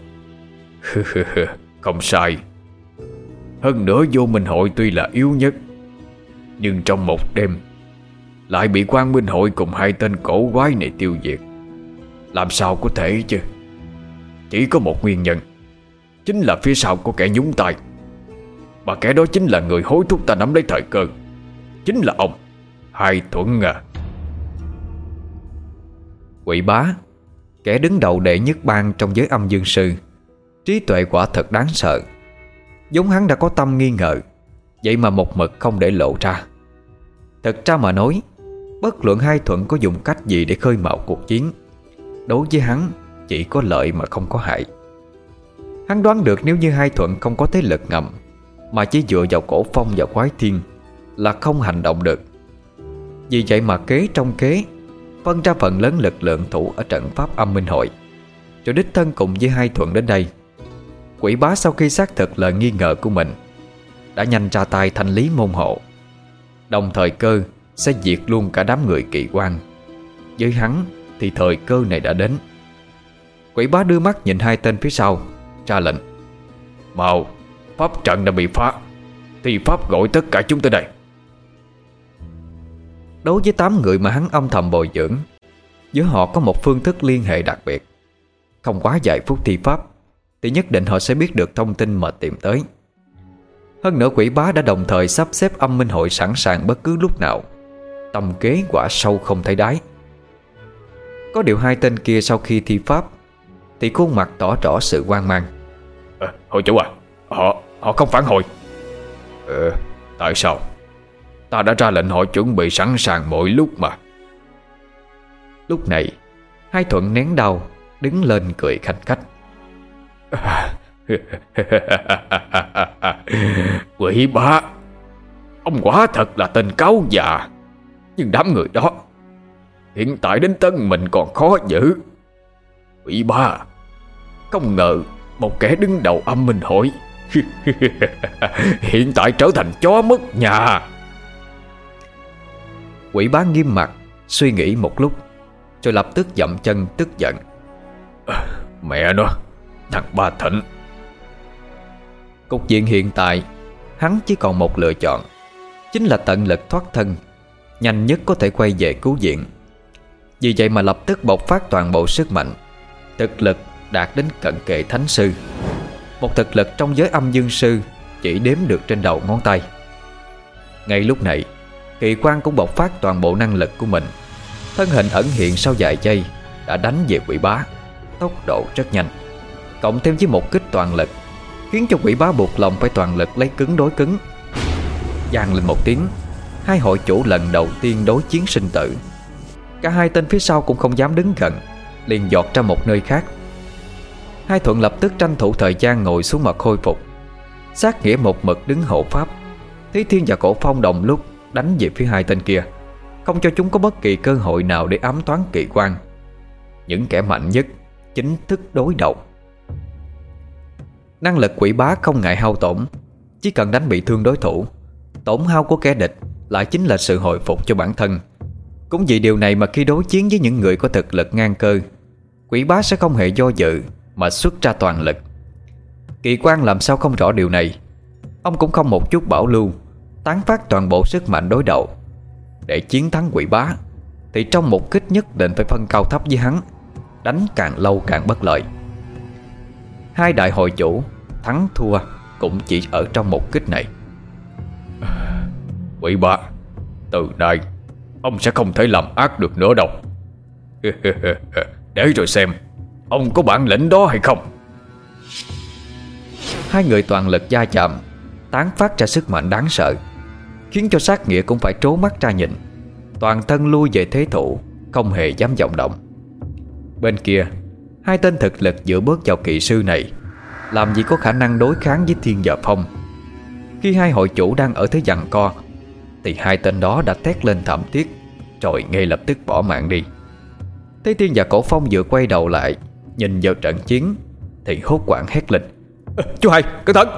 Không sai. Hơn nữa Vô Minh Hội tuy là yếu nhất, nhưng trong một đêm lại bị Quang Minh Hội cùng hai tên cổ quái này tiêu diệt. Làm sao có thể chứ? Chỉ có một nguyên nhân, chính là phía sau có kẻ nhúng tay. Mà kẻ đó chính là người hối thúc ta nắm lấy thời cơ. Chính là ông Hai Thuận à. Quỷ bá, kẻ đứng đầu đệ nhất bang trong giới âm dương sư, trí tuệ quả thật đáng sợ. Giống hắn đã có tâm nghi ngờ, vậy mà một mực không để lộ ra. Thật ra mà nói, bất luận Hai Thuận có dùng cách gì để khơi mào cuộc chiến, đối với hắn chỉ có lợi mà không có hại. Hắn đoán được nếu như Hai Thuận không có thế lực ngầm, mà chỉ dựa vào Cổ Phong và Quái Thiên, là không hành động được. Vì vậy mà kế trong kế, phân ra phần lớn lực lượng thủ ở trận pháp Âm Minh Hội, rồi đích thân cùng với Hai Thuận đến đây. Quỷ bá sau khi xác thực lời nghi ngờ của mình, đã nhanh ra tay thanh lý môn hộ, đồng thời cơ sẽ diệt luôn cả đám người Kỳ Quan. Với hắn thì thời cơ này đã đến. Quỷ bá đưa mắt nhìn hai tên phía sau, ra lệnh: mau, pháp trận đã bị phá, thì pháp gọi tất cả chúng tới đây. Đối với 8 người mà hắn âm thầm bồi dưỡng, giữa họ có một phương thức liên hệ đặc biệt. Không quá vài phút thi pháp thì nhất định họ sẽ biết được thông tin mà tìm tới. Hơn nữa quỷ bá đã đồng thời sắp xếp Âm Minh Hội sẵn sàng bất cứ lúc nào. Tầm kế quả sâu không thấy đáy. Có điều hai tên kia sau khi thi pháp thì khuôn mặt tỏ rõ sự hoang mang. Hội chủ à, họ không phản hồi. Tại sao? Ta đã ra lệnh họ chuẩn bị sẵn sàng mọi lúc mà. Lúc này Hai Thuận nén đau, đứng lên cười khanh khách. Quỷ bá, ông quả thật là tên cáo già. Nhưng đám người đó hiện tại đến tân mình còn khó giữ. Quỷ bá, không ngờ một kẻ đứng đầu Âm Minh Hội hiện tại trở thành chó mất nhà. Quỷ bá nghiêm mặt suy nghĩ một lúc, rồi lập tức dậm chân tức giận. Mẹ nó, thằng Ba Thịnh. Cục diện hiện tại, hắn chỉ còn một lựa chọn, chính là tận lực thoát thân, nhanh nhất có thể quay về cứu viện. Vì vậy mà lập tức bộc phát toàn bộ sức mạnh, thực lực đạt đến cận kề thánh sư. Một thực lực trong giới âm dương sư chỉ đếm được trên đầu ngón tay. Ngay lúc này, Kỳ Quan cũng bộc phát toàn bộ năng lực của mình. Thân hình ẩn hiện sau vài giây đã đánh về quỷ bá, tốc độ rất nhanh, cộng thêm với một kích toàn lực, khiến cho quỷ bá buộc lòng phải toàn lực lấy cứng đối cứng. Vang lên một tiếng, hai hội chủ lần đầu tiên đối chiến sinh tử. Cả hai tên phía sau cũng không dám đứng gần, liền giọt ra một nơi khác. Hai Thuận lập tức tranh thủ thời gian ngồi xuống mà khôi phục. Sát Nghĩa một mực đứng hộ pháp, Thí Thiên và Cổ Phong đồng lúc đánh về phía hai tên kia, không cho chúng có bất kỳ cơ hội nào để ám toán Kỳ Quan. Những kẻ mạnh nhất chính thức đối đầu. Năng lực quỷ bá không ngại hao tổn, Chỉ cần đánh bị thương đối thủ, tổn hao của kẻ địch lại chính là sự hồi phục cho bản thân. Cũng vì điều này mà khi đối chiến với những người có thực lực ngang cơ, Quỷ Bá sẽ không hề do dự mà xuất ra toàn lực. Kỳ Quang làm sao không rõ điều này. Ông cũng không một chút bảo lưu, tán phát toàn bộ sức mạnh đối đầu. Để chiến thắng Quỷ Bá thì trong một kích nhất định phải phân cao thấp với hắn, đánh càng lâu càng bất lợi. Hai đại hội chủ thắng thua cũng chỉ ở trong một kích này. Quỷ Bá, từ nay ông sẽ không thể làm ác được nữa đâu. Để rồi xem ông có bản lĩnh đó hay không. Hai người toàn lực va chạm, tán phát ra sức mạnh đáng sợ, khiến cho Sát Nghĩa cũng phải trố mắt ra nhìn, toàn thân lui về thế thủ, không hề dám vọng động. Bên kia, hai tên thực lực dựa bước vào kỵ sư này làm gì có khả năng đối kháng với Thiên và Phong. Khi hai hội chủ đang ở thế giằng co thì hai tên đó đã thét lên thảm thiết, rồi ngay lập tức bỏ mạng đi. Thấy Thiên và Cổ Phong vừa quay đầu lại nhìn vào trận chiến thì hốt hoảng hét lên: Chú Hai, cẩn thận!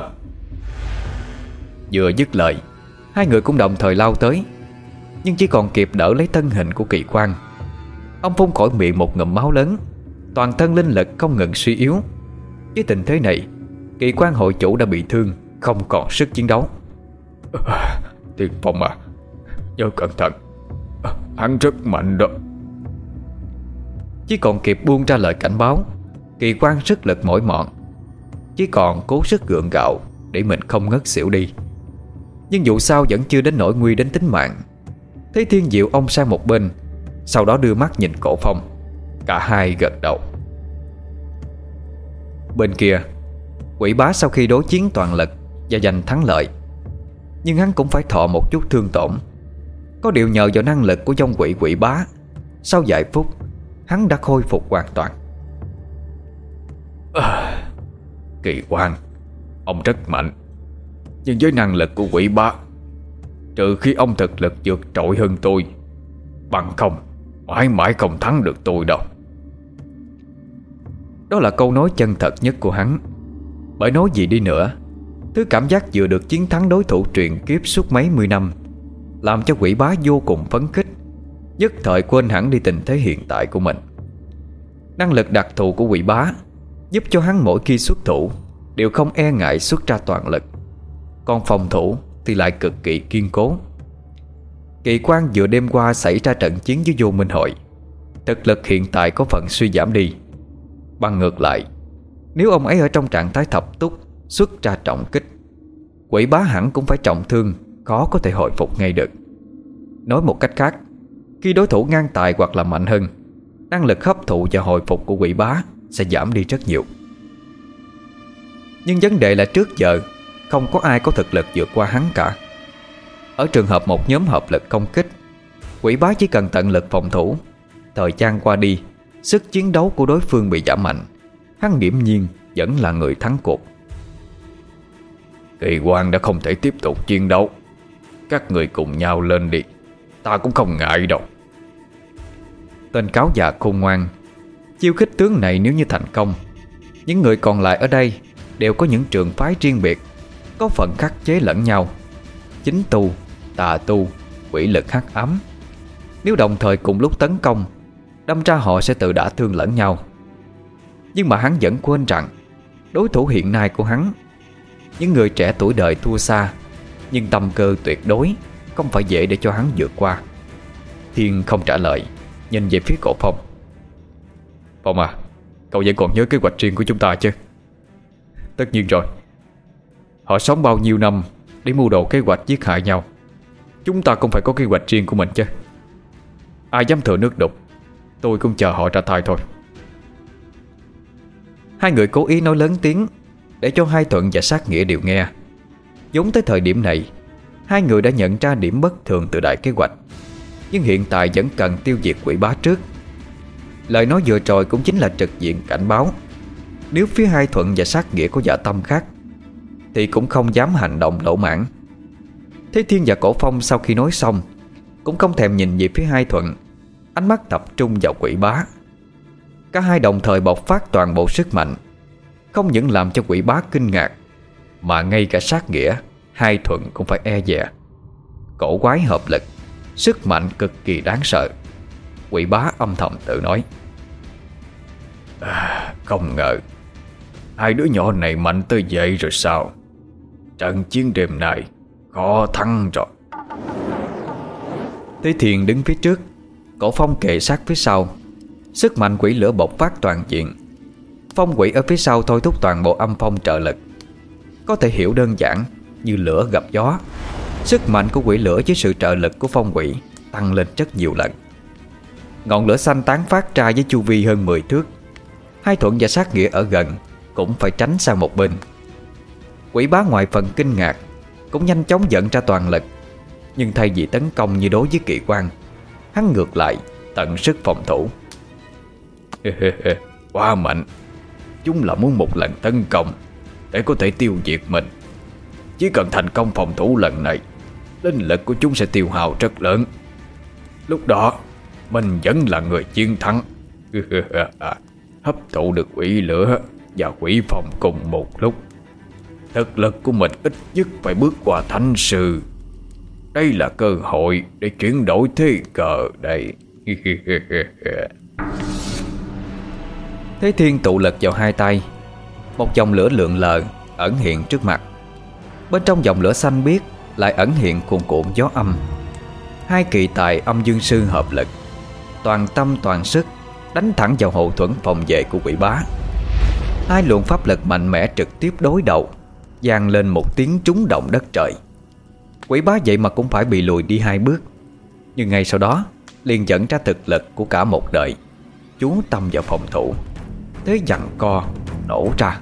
Vừa dứt lời, hai người cũng đồng thời lao tới, nhưng chỉ còn kịp đỡ lấy thân hình của Kỳ Quang. Ông phun khỏi miệng một ngụm máu lớn, toàn thân linh lực không ngừng suy yếu. Với tình thế này, Kỳ Quang hội chủ đã bị thương, không còn sức chiến đấu. Thiên Phong à, nhớ cẩn thận, hắn rất mạnh đó. Chỉ còn kịp buông ra lời cảnh báo, Kỳ Quang sức lực mỏi mọn, chỉ còn cố sức gượng gạo để mình không ngất xỉu đi. Nhưng dù sao vẫn chưa đến nỗi nguy đến tính mạng. Thấy Thiên dịu ông sang một bên, sau đó đưa mắt nhìn Cổ Phong. Cả hai gật đầu. Bên kia, Quỷ Bá sau khi đối chiến toàn lực và giành thắng lợi, nhưng hắn cũng phải thọ một chút thương tổn. Có điều nhờ vào năng lực của dòng quỷ Quỷ Bá, sau vài phút hắn đã khôi phục hoàn toàn. Kỳ Quang, ông rất mạnh, nhưng với năng lực của Quỷ Bá, trừ khi ông thực lực vượt trội hơn tôi, bằng không mãi mãi không thắng được tôi đâu. Đó là câu nói chân thật nhất của hắn. Bởi nói gì đi nữa, thứ cảm giác vừa được chiến thắng đối thủ truyền kiếp suốt mấy mươi năm làm cho Quỷ Bá vô cùng phấn khích, nhất thời quên hẳn đi tình thế hiện tại của mình. Năng lực đặc thù của Quỷ Bá giúp cho hắn mỗi khi xuất thủ đều không e ngại xuất ra toàn lực, còn phòng thủ thì lại cực kỳ kiên cố. Kỳ Quang vừa đêm qua xảy ra trận chiến với Vô Minh Hội, thực lực hiện tại có phần suy giảm đi. Bằng ngược lại, nếu ông ấy ở trong trạng thái thập túc xuất ra trọng kích, Quỷ Bá hẳn cũng phải trọng thương, khó có thể hồi phục ngay được. Nói một cách khác, khi đối thủ ngang tài hoặc là mạnh hơn, năng lực hấp thụ và hồi phục của Quỷ Bá sẽ giảm đi rất nhiều. Nhưng vấn đề là trước giờ không có ai có thực lực vượt qua hắn cả. Ở trường hợp một nhóm hợp lực công kích, Quỷ Bá chỉ cần tận lực phòng thủ, thời gian qua đi, sức chiến đấu của đối phương bị giảm mạnh, hắn nghiễm nhiên vẫn là người thắng cuộc. Kỳ Quang đã không thể tiếp tục chiến đấu, các người cùng nhau lên đi, ta cũng không ngại đâu. Tên cáo già khôn ngoan. Chiêu khích tướng này nếu như thành công, những người còn lại ở đây đều có những trường phái riêng biệt, có phần khắc chế lẫn nhau: chính tu, tà tu, quỷ lực hắc ám. Nếu đồng thời cùng lúc tấn công, đâm ra họ sẽ tự đả thương lẫn nhau. Nhưng mà hắn vẫn quên rằng đối thủ hiện nay của hắn, những người trẻ tuổi đời thua xa, nhưng tâm cơ tuyệt đối, không phải dễ để cho hắn vượt qua. Thiên không trả lời, nhìn về phía Cổ Phong. Phong à, cậu vẫn còn nhớ kế hoạch riêng của chúng ta chứ? Tất nhiên rồi. Họ sống bao nhiêu năm để mưu đồ kế hoạch giết hại nhau, chúng ta cũng phải có kế hoạch riêng của mình chứ. Ai dám thừa nước đục, tôi cũng chờ họ ra tay thôi. Hai người cố ý nói lớn tiếng để cho Hai Thuận và Sát Nghĩa đều nghe. Giống tới thời điểm này, hai người đã nhận ra điểm bất thường từ đại kế hoạch, nhưng hiện tại vẫn cần tiêu diệt Quỷ Bá trước. Lời nói vừa rồi cũng chính là trực diện cảnh báo. Nếu phía Hai Thuận và Sát Nghĩa có dạ tâm khác thì cũng không dám hành động lỗ mãng. Thế Thiên và Cổ Phong sau khi nói xong cũng không thèm nhìn về phía Hai Thuận, ánh mắt tập trung vào Quỷ Bá. Cả hai đồng thời bộc phát toàn bộ sức mạnh, không những làm cho Quỷ Bá kinh ngạc, mà ngay cả Sát Nghĩa hai Thuận cũng phải e dè. Cổ quái hợp lực, sức mạnh cực kỳ đáng sợ. Quỷ bá âm thầm tự nói: Không ngờ hai đứa nhỏ này mạnh tới vậy rồi sao? Trận chiến đêm nay khó thắng rồi. Thế Thiền đứng phía trước, Cổ Phong kề sát phía sau. Sức mạnh quỷ lửa bộc phát toàn diện. Phong quỷ ở phía sau thôi thúc toàn bộ âm phong trợ lực. Có thể hiểu đơn giản như lửa gặp gió. Sức mạnh của quỷ lửa với sự trợ lực của phong quỷ tăng lên rất nhiều lần. Ngọn lửa xanh tán phát ra với chu vi hơn 10 thước. Hai Thuận và Sát Nghĩa ở gần cũng phải tránh sang một bên. Quỷ bá ngoài phần kinh ngạc cũng nhanh chóng dẫn ra toàn lực. Nhưng thay vì tấn công như đối với Kỵ Quan, hắn ngược lại tận sức phòng thủ. Quá mạnh. Chúng là muốn một lần tấn công để có thể tiêu diệt mình. Chỉ cần thành công phòng thủ lần này, linh lực của chúng sẽ tiêu hao rất lớn. Lúc đó mình vẫn là người chiến thắng. Hấp thụ được quỷ lửa và quỷ phòng cùng một lúc. Thực lực của mình ít nhất phải bước qua thánh sư. Đây là cơ hội để chuyển đổi thế cờ đây. Thế Thiên tụ lực vào hai tay. Một dòng lửa lượn lờ ẩn hiện trước mặt. Bên trong dòng lửa xanh biếc lại ẩn hiện cuồn cuộn gió âm. Hai kỳ tài âm dương sư hợp lực, toàn tâm toàn sức đánh thẳng vào hậu thuẫn phòng vệ của quỷ bá. Hai luồng pháp lực mạnh mẽ trực tiếp đối đầu, vang lên một tiếng trúng động đất trời. Quỷ bá vậy mà cũng phải bị lùi đi hai bước. Nhưng ngay sau đó liền dẫn ra thực lực của cả một đời, chú tâm vào phòng thủ. Thế giằng co nổ ra.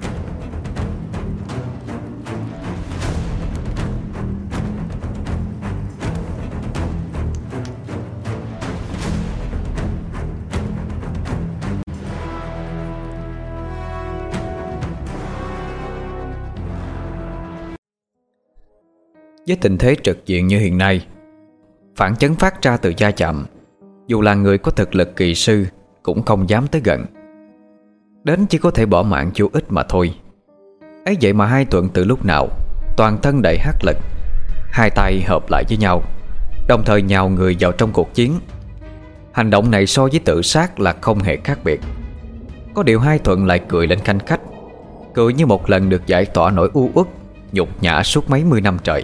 Với tình thế trực diện như hiện nay, phản chấn phát ra từ va chạm, dù là người có thực lực kỳ sư cũng không dám tới gần. Đến chỉ có thể bỏ mạng vô ích mà thôi. Ấy vậy mà hai Thuận từ lúc nào toàn thân đầy hắc lực, hai tay hợp lại với nhau, đồng thời nhào người vào trong cuộc chiến. Hành động này so với tự sát là không hề khác biệt. Có điều hai Thuận lại cười lên khanh khách, cười như một lần được giải tỏa nỗi u uất nhục nhã suốt mấy mươi năm trời.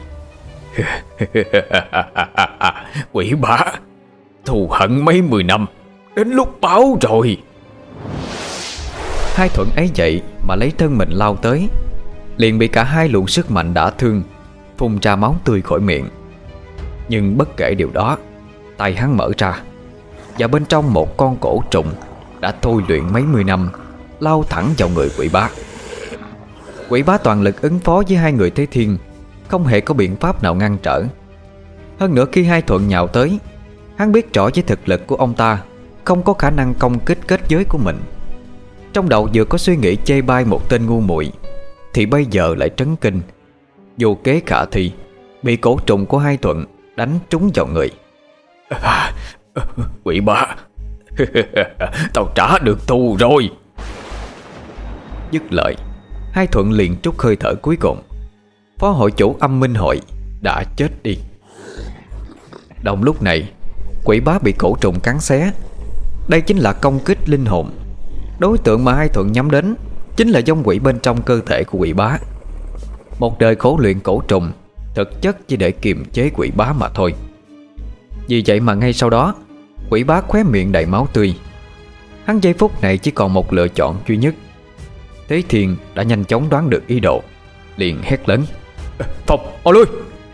Quỷ bá, thù hận mấy mươi năm, đến lúc báo rồi. Hai Thuận ấy vậy mà lấy thân mình lao tới, liền bị cả hai luồng sức mạnh đả thương, phun ra máu tươi khỏi miệng. Nhưng bất kể điều đó, tay hắn mở ra, và bên trong một con cổ trùng đã tôi luyện mấy mươi năm lao thẳng vào người quỷ bá. Quỷ bá toàn lực ứng phó với hai người Thế Thiên, không hề có biện pháp nào ngăn trở. Hơn nữa khi hai Thuận nhào tới, hắn biết rõ với thực lực của ông ta không có khả năng công kích kết giới của mình. Trong đầu vừa có suy nghĩ chê bai một tên ngu muội, thì bây giờ lại trấn kinh. Vô kế khả thi, bị cổ trùng của hai Thuận đánh trúng vào người. Quỷ bá, tao trả được thù rồi. Dứt lời, hai Thuận liền trút hơi thở cuối cùng. Phó hội chủ Âm Minh Hội đã chết đi. Đồng lúc này, quỷ bá bị cổ trùng cắn xé. Đây chính là công kích linh hồn. Đối tượng mà hai Thuận nhắm đến chính là vong quỷ bên trong cơ thể của quỷ bá. Một đời khổ luyện cổ trùng thực chất chỉ để kiềm chế quỷ bá mà thôi. Vì vậy mà ngay sau đó, quỷ bá khóe miệng đầy máu tươi. Hắn giây phút này chỉ còn một lựa chọn duy nhất. Thế Thiên đã nhanh chóng đoán được ý đồ, liền hét lớn: Phòng, mau lui!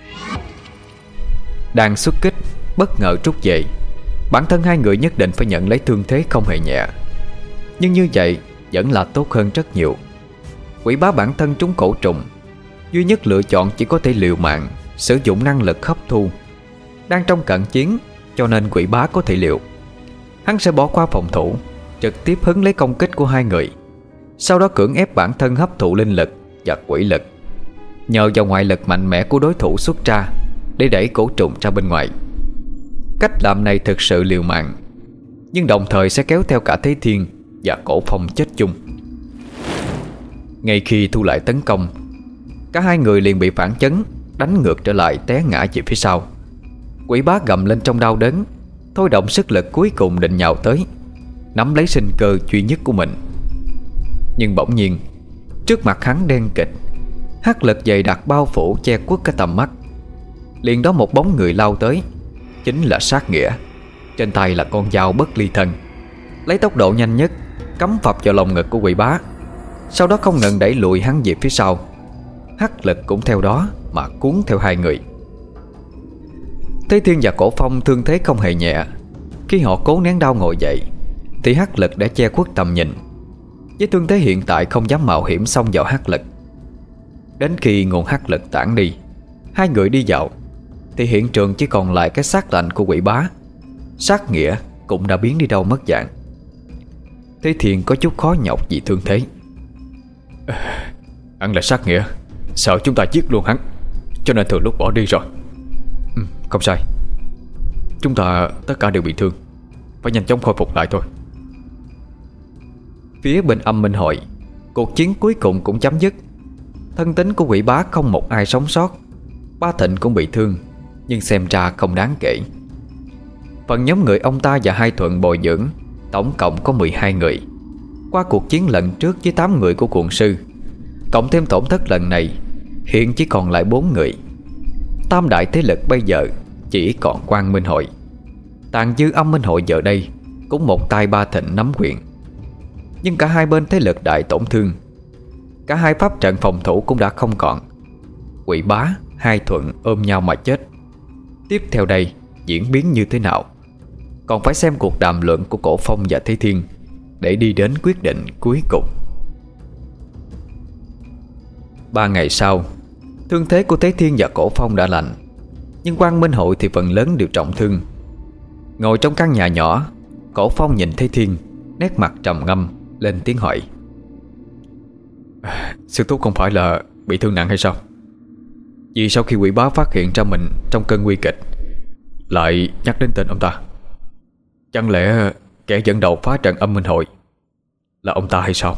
Đang xuất kích, bất ngờ rút về. Bản thân hai người nhất định phải nhận lấy thương thế không hề nhẹ. Nhưng như vậy vẫn là tốt hơn rất nhiều. Quỷ bá bản thân trúng cổ trùng, duy nhất lựa chọn chỉ có thể liều mạng, sử dụng năng lực hấp thu. Đang trong cận chiến, cho nên quỷ bá có thể liều. Hắn sẽ bỏ qua phòng thủ, trực tiếp hứng lấy công kích của hai người, sau đó cưỡng ép bản thân hấp thụ linh lực và quỷ lực, nhờ vào ngoại lực mạnh mẽ của đối thủ xuất ra để đẩy cổ trùng ra bên ngoài. Cách làm này thực sự liều mạng, nhưng đồng thời sẽ kéo theo cả Thế Thiên và Cổ Phong chết chung. Ngay khi thu lại tấn công, cả hai người liền bị phản chấn, đánh ngược trở lại, té ngã về phía sau. Quỷ bá gầm lên trong đau đớn, thôi động sức lực cuối cùng định nhào tới, nắm lấy sinh cơ duy nhất của mình. Nhưng bỗng nhiên trước mặt hắn đen kịt, hắc lực dày đặc bao phủ che khuất cái tầm mắt. Liền đó một bóng người lao tới, chính là Sát Nghĩa. Trên tay là con dao bất ly thân, lấy tốc độ nhanh nhất cắm phập vào lồng ngực của quỷ bá, sau đó không ngừng đẩy lùi hắn về phía sau. Hắc lực cũng theo đó mà cuốn theo hai người. Thế Thiên và Cổ Phong thương thế không hề nhẹ. Khi họ cố nén đau ngồi dậy thì hắc lực đã che khuất tầm nhìn. Với thương thế hiện tại không dám mạo hiểm xông vào hắc lực. Đến khi nguồn hắc lực tản đi, hai người đi dạo thì hiện trường chỉ còn lại cái xác lạnh của quỷ bá. Sát Nghĩa cũng đã biến đi đâu mất dạng. Thế Thiên có chút khó nhọc vì thương thế. Hắn là Sát Nghĩa, sợ chúng ta giết luôn hắn, cho nên thừa lúc bỏ đi rồi. Không sai. Chúng ta tất cả đều bị thương, phải nhanh chóng khôi phục lại thôi. Phía bên Âm Minh Hội, cuộc chiến cuối cùng cũng chấm dứt. Thân tín của quỷ bá không một ai sống sót. Ba Thịnh cũng bị thương, nhưng xem ra không đáng kể. Phần nhóm người ông ta và Hai Thuận bồi dưỡng tổng cộng có 12 người. Qua cuộc chiến lần trước với 8 người của cuồng sư, cộng thêm tổn thất lần này, hiện chỉ còn lại 4 người. Tam đại thế lực bây giờ chỉ còn Quang Minh Hội. Tàn dư Âm Minh Hội giờ đây cũng một tay Ba Thịnh nắm quyền. Nhưng cả hai bên thế lực đại tổn thương. Cả hai pháp trận phòng thủ cũng đã không còn. Quỷ bá, Hai Thuận ôm nhau mà chết. Tiếp theo đây diễn biến như thế nào, còn phải xem cuộc đàm luận của Cổ Phong và Thế Thiên để đi đến quyết định cuối cùng. 3 ngày sau, thương thế của Thế Thiên và Cổ Phong đã lành, nhưng Quang Minh Hội thì phần lớn đều trọng thương. Ngồi trong căn nhà nhỏ, Cổ Phong nhìn Thế Thiên, nét mặt trầm ngâm, lên tiếng hỏi: Sư thúc không phải là bị thương nặng hay sao? Vì sau khi quỷ bá phát hiện ra mình trong cơn nguy kịch lại nhắc đến tên ông ta? Chẳng lẽ kẻ dẫn đầu phá trận Âm Minh Hội là ông ta hay sao?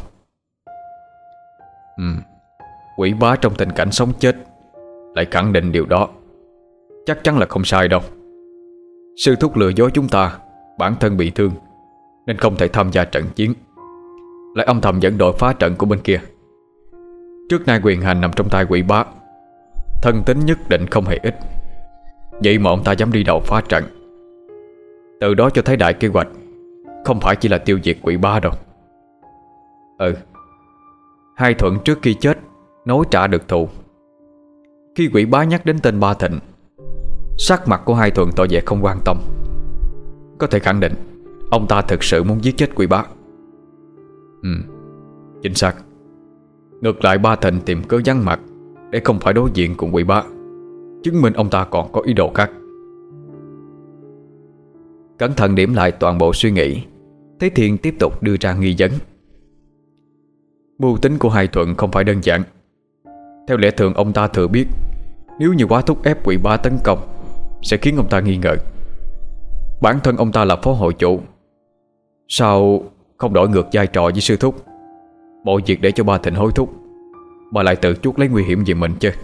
Quỷ bá trong tình cảnh sống chết lại khẳng định điều đó, chắc chắn là không sai đâu. Sư thúc lừa dối chúng ta bản thân bị thương nên không thể tham gia trận chiến, lại âm thầm dẫn đội phá trận của bên kia. Trước nay quyền hành nằm trong tay quỷ bá, thân tín nhất định không hề ít. Vậy mà ông ta dám đi đầu phá trận, từ đó cho thấy đại kế hoạch không phải chỉ là tiêu diệt quỷ bá đâu. Hai Thuận trước khi chết nói trả được thù. Khi quỷ bá nhắc đến tên Ba Thịnh, sắc mặt của Hai Thuận tỏ vẻ không quan tâm. Có thể khẳng định ông ta thực sự muốn giết chết quỷ bá. Chính xác. Ngược lại Ba Thịnh tìm cớ vắng mặt để không phải đối diện cùng quỷ bá, chứng minh ông ta còn có ý đồ khác. Cẩn thận điểm lại toàn bộ suy nghĩ, Thế Thiên tiếp tục đưa ra nghi vấn. Mưu tính của Hai Thuận không phải đơn giản. Theo lẽ thường ông ta thừa biết nếu như quá thúc ép quỷ bá tấn công sẽ khiến ông ta nghi ngờ. Bản thân ông ta là phó hội chủ, sao không đổi ngược vai trò với sư thúc, mọi việc để cho Ba Thịnh hối thúc, mà lại tự chuốc lấy nguy hiểm về mình chứ?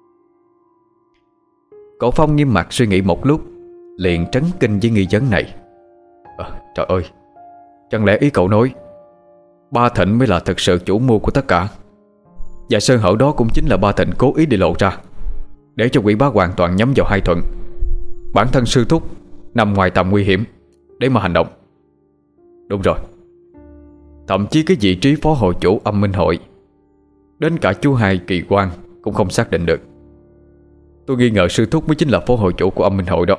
Cổ Phong nghiêm mặt suy nghĩ một lúc, liền trấn kinh với nghi vấn này. Trời ơi, chẳng lẽ ý cậu nói Ba Thịnh mới là thực sự chủ mưu của tất cả, và sơ hở đó cũng chính là Ba Thịnh cố ý để lộ ra, để cho quỷ bá hoàn toàn nhắm vào Hai Thuận. Bản thân sư thúc nằm ngoài tầm nguy hiểm để mà hành động. Đúng rồi, thậm chí cái vị trí phó hội chủ Âm Minh Hội, đến cả chú Hai Kỳ Quang cũng không xác định được. Tôi nghi ngờ sư thúc mới chính là phó hội chủ của Âm Minh Hội đó.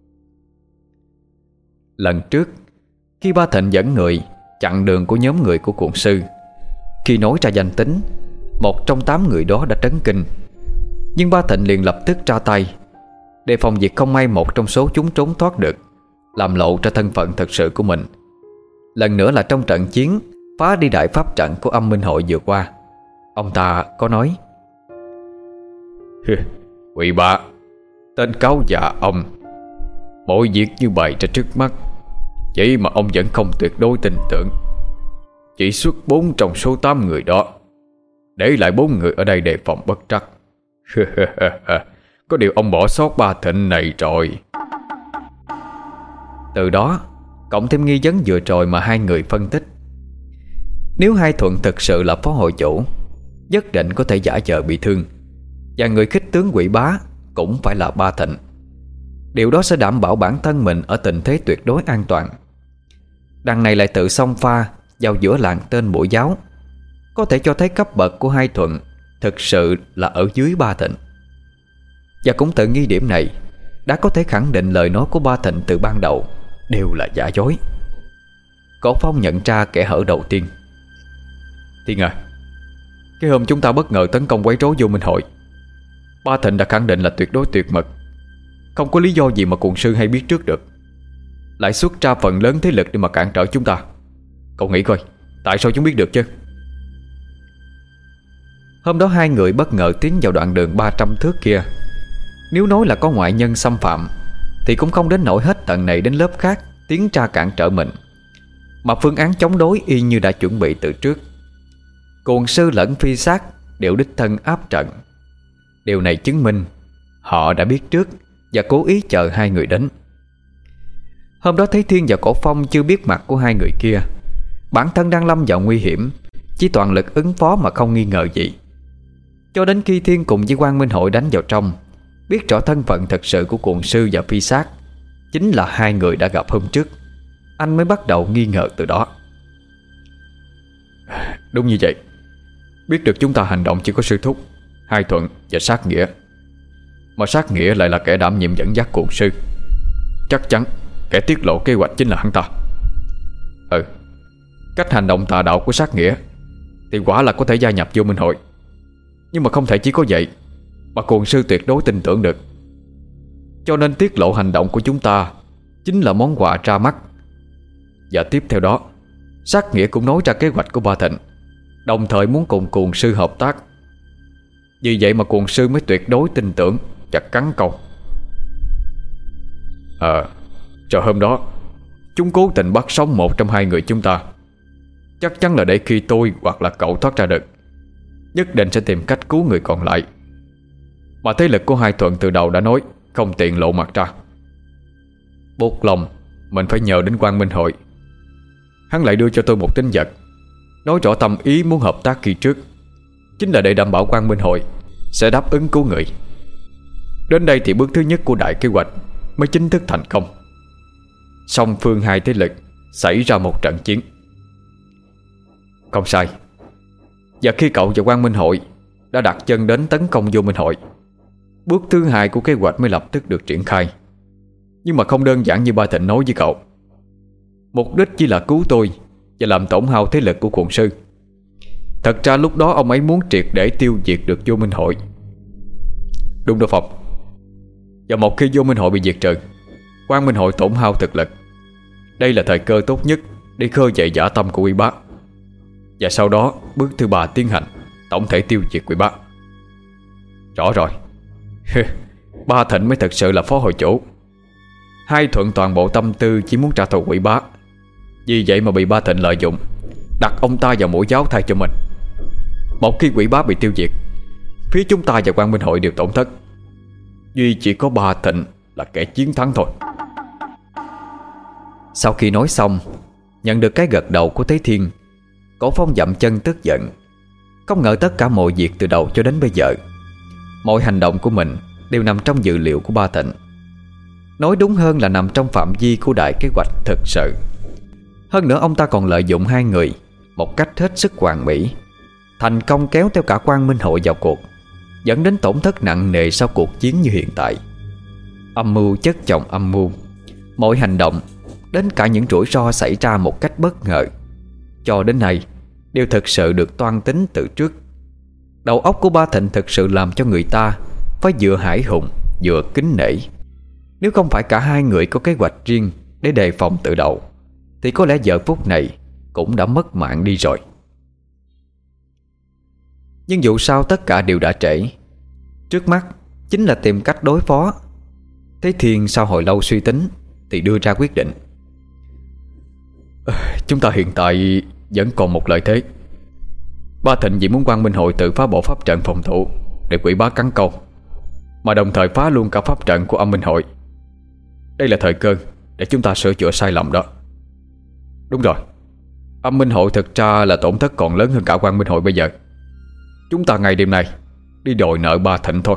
Lần trước khi Ba Thịnh dẫn người chặn đường của nhóm người của cuồng sư, khi nói ra danh tính, một trong 8 người đó đã trấn kinh. Nhưng Ba Thịnh liền lập tức ra tay, đề phòng việc không may một trong số chúng trốn thoát được, làm lộ ra thân phận thật sự của mình. Lần nữa là trong trận chiến phá đi đại pháp trận của Âm Minh Hội vừa qua, ông ta có nói: Quỷ bá, tên cáo già ông, mọi việc như bày ra trước mắt, vậy mà ông vẫn không tuyệt đối tin tưởng. Chỉ xuất 4 trong số 8 người đó, để lại 4 người ở đây đề phòng bất trắc. Có điều ông bỏ sót ba Thịnh này rồi. Từ đó cộng thêm nghi vấn vừa rồi mà hai người phân tích, nếu Hai Thuận thực sự là phó hội chủ, nhất định có thể giả vờ bị thương, và người khích tướng Quỷ Bá cũng phải là ba Thịnh. Điều đó sẽ đảm bảo bản thân mình ở tình thế tuyệt đối an toàn. Đằng này lại tự xông pha vào giữa làng tên bổ giáo, có thể cho thấy cấp bậc của Hai Thuận thực sự là ở dưới ba Thịnh. Và cũng từ nghi điểm này đã có thể khẳng định lời nói của ba Thịnh từ ban đầu đều là giả dối. Cổ Phong nhận ra kẻ hở đầu tiên. Thiên à, cái hôm chúng ta bất ngờ tấn công quấy rối vô Minh Hội, ba Thịnh đã khẳng định là tuyệt đối tuyệt mật, không có lý do gì mà cuồng sư hay biết trước được, lại xuất ra phần lớn thế lực để mà cản trở chúng ta. Cậu nghĩ coi, tại sao chúng biết được chứ? Hôm đó hai người bất ngờ tiến vào đoạn đường 300 thước kia. Nếu nói là có ngoại nhân xâm phạm thì cũng không đến nỗi hết tận này đến lớp khác tiến ra cản trở mình, mà phương án chống đối y như đã chuẩn bị từ trước. Cuồng sư lẫn phi sát đều đích thân áp trận. Điều này chứng minh họ đã biết trước và cố ý chờ hai người đến. Hôm đó thấy Thiên và Cổ Phong chưa biết mặt của hai người kia, bản thân đang lâm vào nguy hiểm, chỉ toàn lực ứng phó mà không nghi ngờ gì. Cho đến khi Thiên cùng với Quang Minh Hội đánh vào trong, biết rõ thân phận thật sự của cuồng sư và phi sát chính là hai người đã gặp hôm trước, anh mới bắt đầu nghi ngờ từ đó. Đúng như vậy. Biết được chúng ta hành động chỉ có Sư Thúc, Hai Thuận và Sát Nghĩa, mà Sát Nghĩa lại là kẻ đảm nhiệm dẫn dắt cuồng sư. Chắc chắn kẻ tiết lộ kế hoạch chính là hắn ta. Cách hành động tà đạo của Sát Nghĩa thì quả là có thể gia nhập vô Minh Hội, nhưng mà không thể chỉ có vậy mà cuồng sư tuyệt đối tin tưởng được. Cho nên tiết lộ hành động của chúng ta chính là món quà ra mắt. Và tiếp theo đó, Sát Nghĩa cũng nói ra kế hoạch của ba Thịnh, đồng thời muốn cùng cuồng sư hợp tác. Vì vậy mà cuồng sư mới tuyệt đối tin tưởng và cắn câu. Rồi hôm đó chúng cố tình bắt sống một trong hai người chúng ta, chắc chắn là để khi tôi hoặc là cậu thoát ra được, nhất định sẽ tìm cách cứu người còn lại. Mà thế lực của Hai Thuận từ đầu đã nói không tiện lộ mặt ra. Buộc lòng mình phải nhờ đến Quang Minh Hội. Hắn lại đưa cho tôi một tín vật, nói rõ tâm ý muốn hợp tác kỳ trước, chính là để đảm bảo Quang Minh Hội sẽ đáp ứng cứu người. Đến đây thì bước thứ nhất của đại kế hoạch mới chính thức thành công. Song phương hai thế lực xảy ra một trận chiến. Không sai. Và khi cậu và Quang Minh Hội đã đặt chân đến tấn công vô Minh Hội, bước thứ hai của kế hoạch mới lập tức được triển khai. Nhưng mà không đơn giản như ba Thịnh nói với cậu. Mục đích chỉ là cứu tôi và làm tổn hao thế lực của cuồng sư. Thật ra lúc đó ông ấy muốn triệt để tiêu diệt được vô Minh Hội. Đúng đó Phong. Và một khi vô Minh Hội bị diệt trừ, Quang Minh Hội tổn hao thực lực, đây là thời cơ tốt nhất để khơi dậy dã tâm của Quỷ Bá. Và sau đó bước thứ ba tiến hành tổng thể tiêu diệt Quỷ Bá. Rõ rồi. Ba Thịnh mới thật sự là phó hội chủ. Hai Thuận toàn bộ tâm tư chỉ muốn trả thù Quỷ Bá, vì vậy mà bị ba Thịnh lợi dụng, đặt ông ta vào mũi giáo thay cho mình. Một khi Quỷ Bá bị tiêu diệt, phía chúng ta và Quang Minh Hội đều tổn thất. Duy chỉ có ba Thịnh là kẻ chiến thắng thôi. Sau khi nói xong, nhận được cái gật đầu của Thế Thiên, Cổ Phong dậm chân tức giận. Không ngờ tất cả mọi việc từ đầu cho đến bây giờ, mọi hành động của mình đều nằm trong dự liệu của ba Thịnh. Nói đúng hơn là nằm trong phạm vi của đại kế hoạch thực sự. Hơn nữa ông ta còn lợi dụng hai người một cách hết sức hoàn mỹ, thành công kéo theo cả Quang Minh Hội vào cuộc, dẫn đến tổn thất nặng nề sau cuộc chiến như hiện tại. Âm mưu chất chồng âm mưu, mọi hành động, đến cả những rủi ro xảy ra một cách bất ngờ, cho đến nay đều thực sự được toan tính từ trước. Đầu óc của ba Thịnh thực sự làm cho người ta phải vừa hãi hùng vừa kính nể. Nếu không phải cả hai người có kế hoạch riêng để đề phòng từ đầu, thì có lẽ giờ phút này cũng đã mất mạng đi rồi. Nhưng dù sao tất cả đều đã trễ. Trước mắt chính là tìm cách đối phó. Thế Thiên sau hồi lâu suy tính thì đưa ra quyết định. Chúng ta hiện tại vẫn còn một lợi thế. Ba Thịnh chỉ muốn Quang Minh Hội tự phá bỏ pháp trận phòng thủ để Quỷ Bá cắn câu. mà đồng thời phá luôn cả pháp trận của âm minh hội. Đây là thời cơ để chúng ta sửa chữa sai lầm đó. Đúng rồi, âm minh hội thực ra là tổn thất còn lớn hơn cả Quang Minh hội bây giờ. Chúng ta ngày đêm nay đi đòi nợ Ba Thịnh thôi.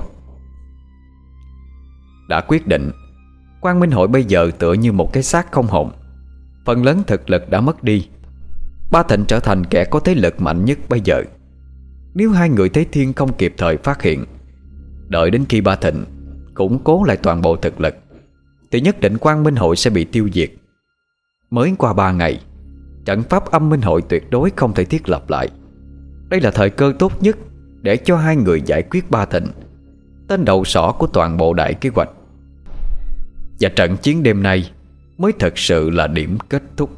Đã quyết định, Quang Minh hội bây giờ tựa như một cái xác không hồn. Phần lớn thực lực đã mất đi. Ba Thịnh trở thành kẻ có thế lực mạnh nhất bây giờ. Nếu hai người Thế Thiên không kịp thời phát hiện, đợi đến khi Ba Thịnh củng cố lại toàn bộ thực lực, thì nhất định Quang Minh hội sẽ bị tiêu diệt. Mới qua 3 ngày, trận pháp âm minh hội tuyệt đối không thể thiết lập lại. Đây là thời cơ tốt nhất để cho hai người giải quyết Ba Thịnh, tên đầu sỏ của toàn bộ đại kế hoạch. Và trận chiến đêm nay mới thật sự là điểm kết thúc.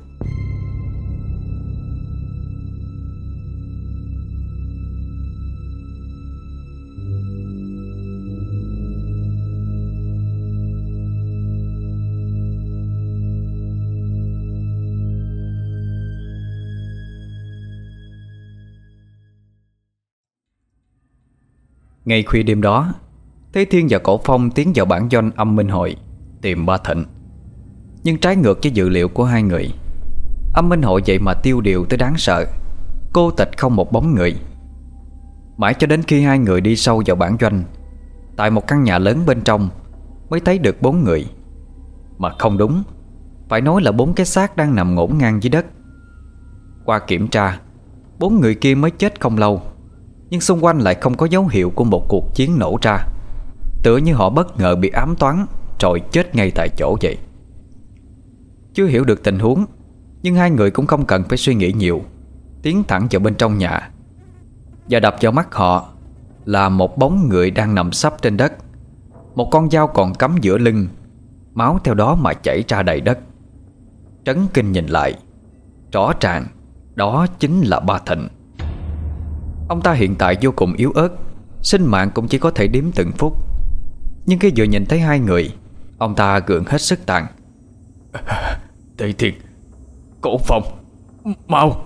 Ngay khuya đêm đó, Thế Thiên và Cổ Phong tiến vào bản doanh âm minh hội tìm Ba Thịnh. Nhưng trái ngược với dự liệu của hai người, âm minh hội vậy mà tiêu điều tới đáng sợ, cô tịch không một bóng người. Mãi cho đến khi hai người đi sâu vào bản doanh, tại một căn nhà lớn bên trong, mới thấy được 4 người. Mà không đúng, phải nói là 4 cái xác đang nằm ngổn ngang dưới đất. Qua kiểm tra, 4 người kia mới chết không lâu, nhưng xung quanh lại không có dấu hiệu của một cuộc chiến nổ ra, tựa như họ bất ngờ bị ám toán rồi chết ngay tại chỗ vậy. Chưa hiểu được tình huống, nhưng hai người cũng không cần phải suy nghĩ nhiều, tiến thẳng vào bên trong nhà. Và đập vào mắt họ là một bóng người đang nằm sấp trên đất, một con dao còn cắm giữa lưng, máu theo đó mà chảy ra đầy đất. Trấn kinh nhìn lại, rõ ràng đó chính là Ba Thịnh. Ông ta hiện tại vô cùng yếu ớt, sinh mạng cũng chỉ có thể đếm từng phút. Nhưng khi vừa nhìn thấy hai người, ông ta gượng hết sức tàn. Thế Thiên, Cổ Phong, mau!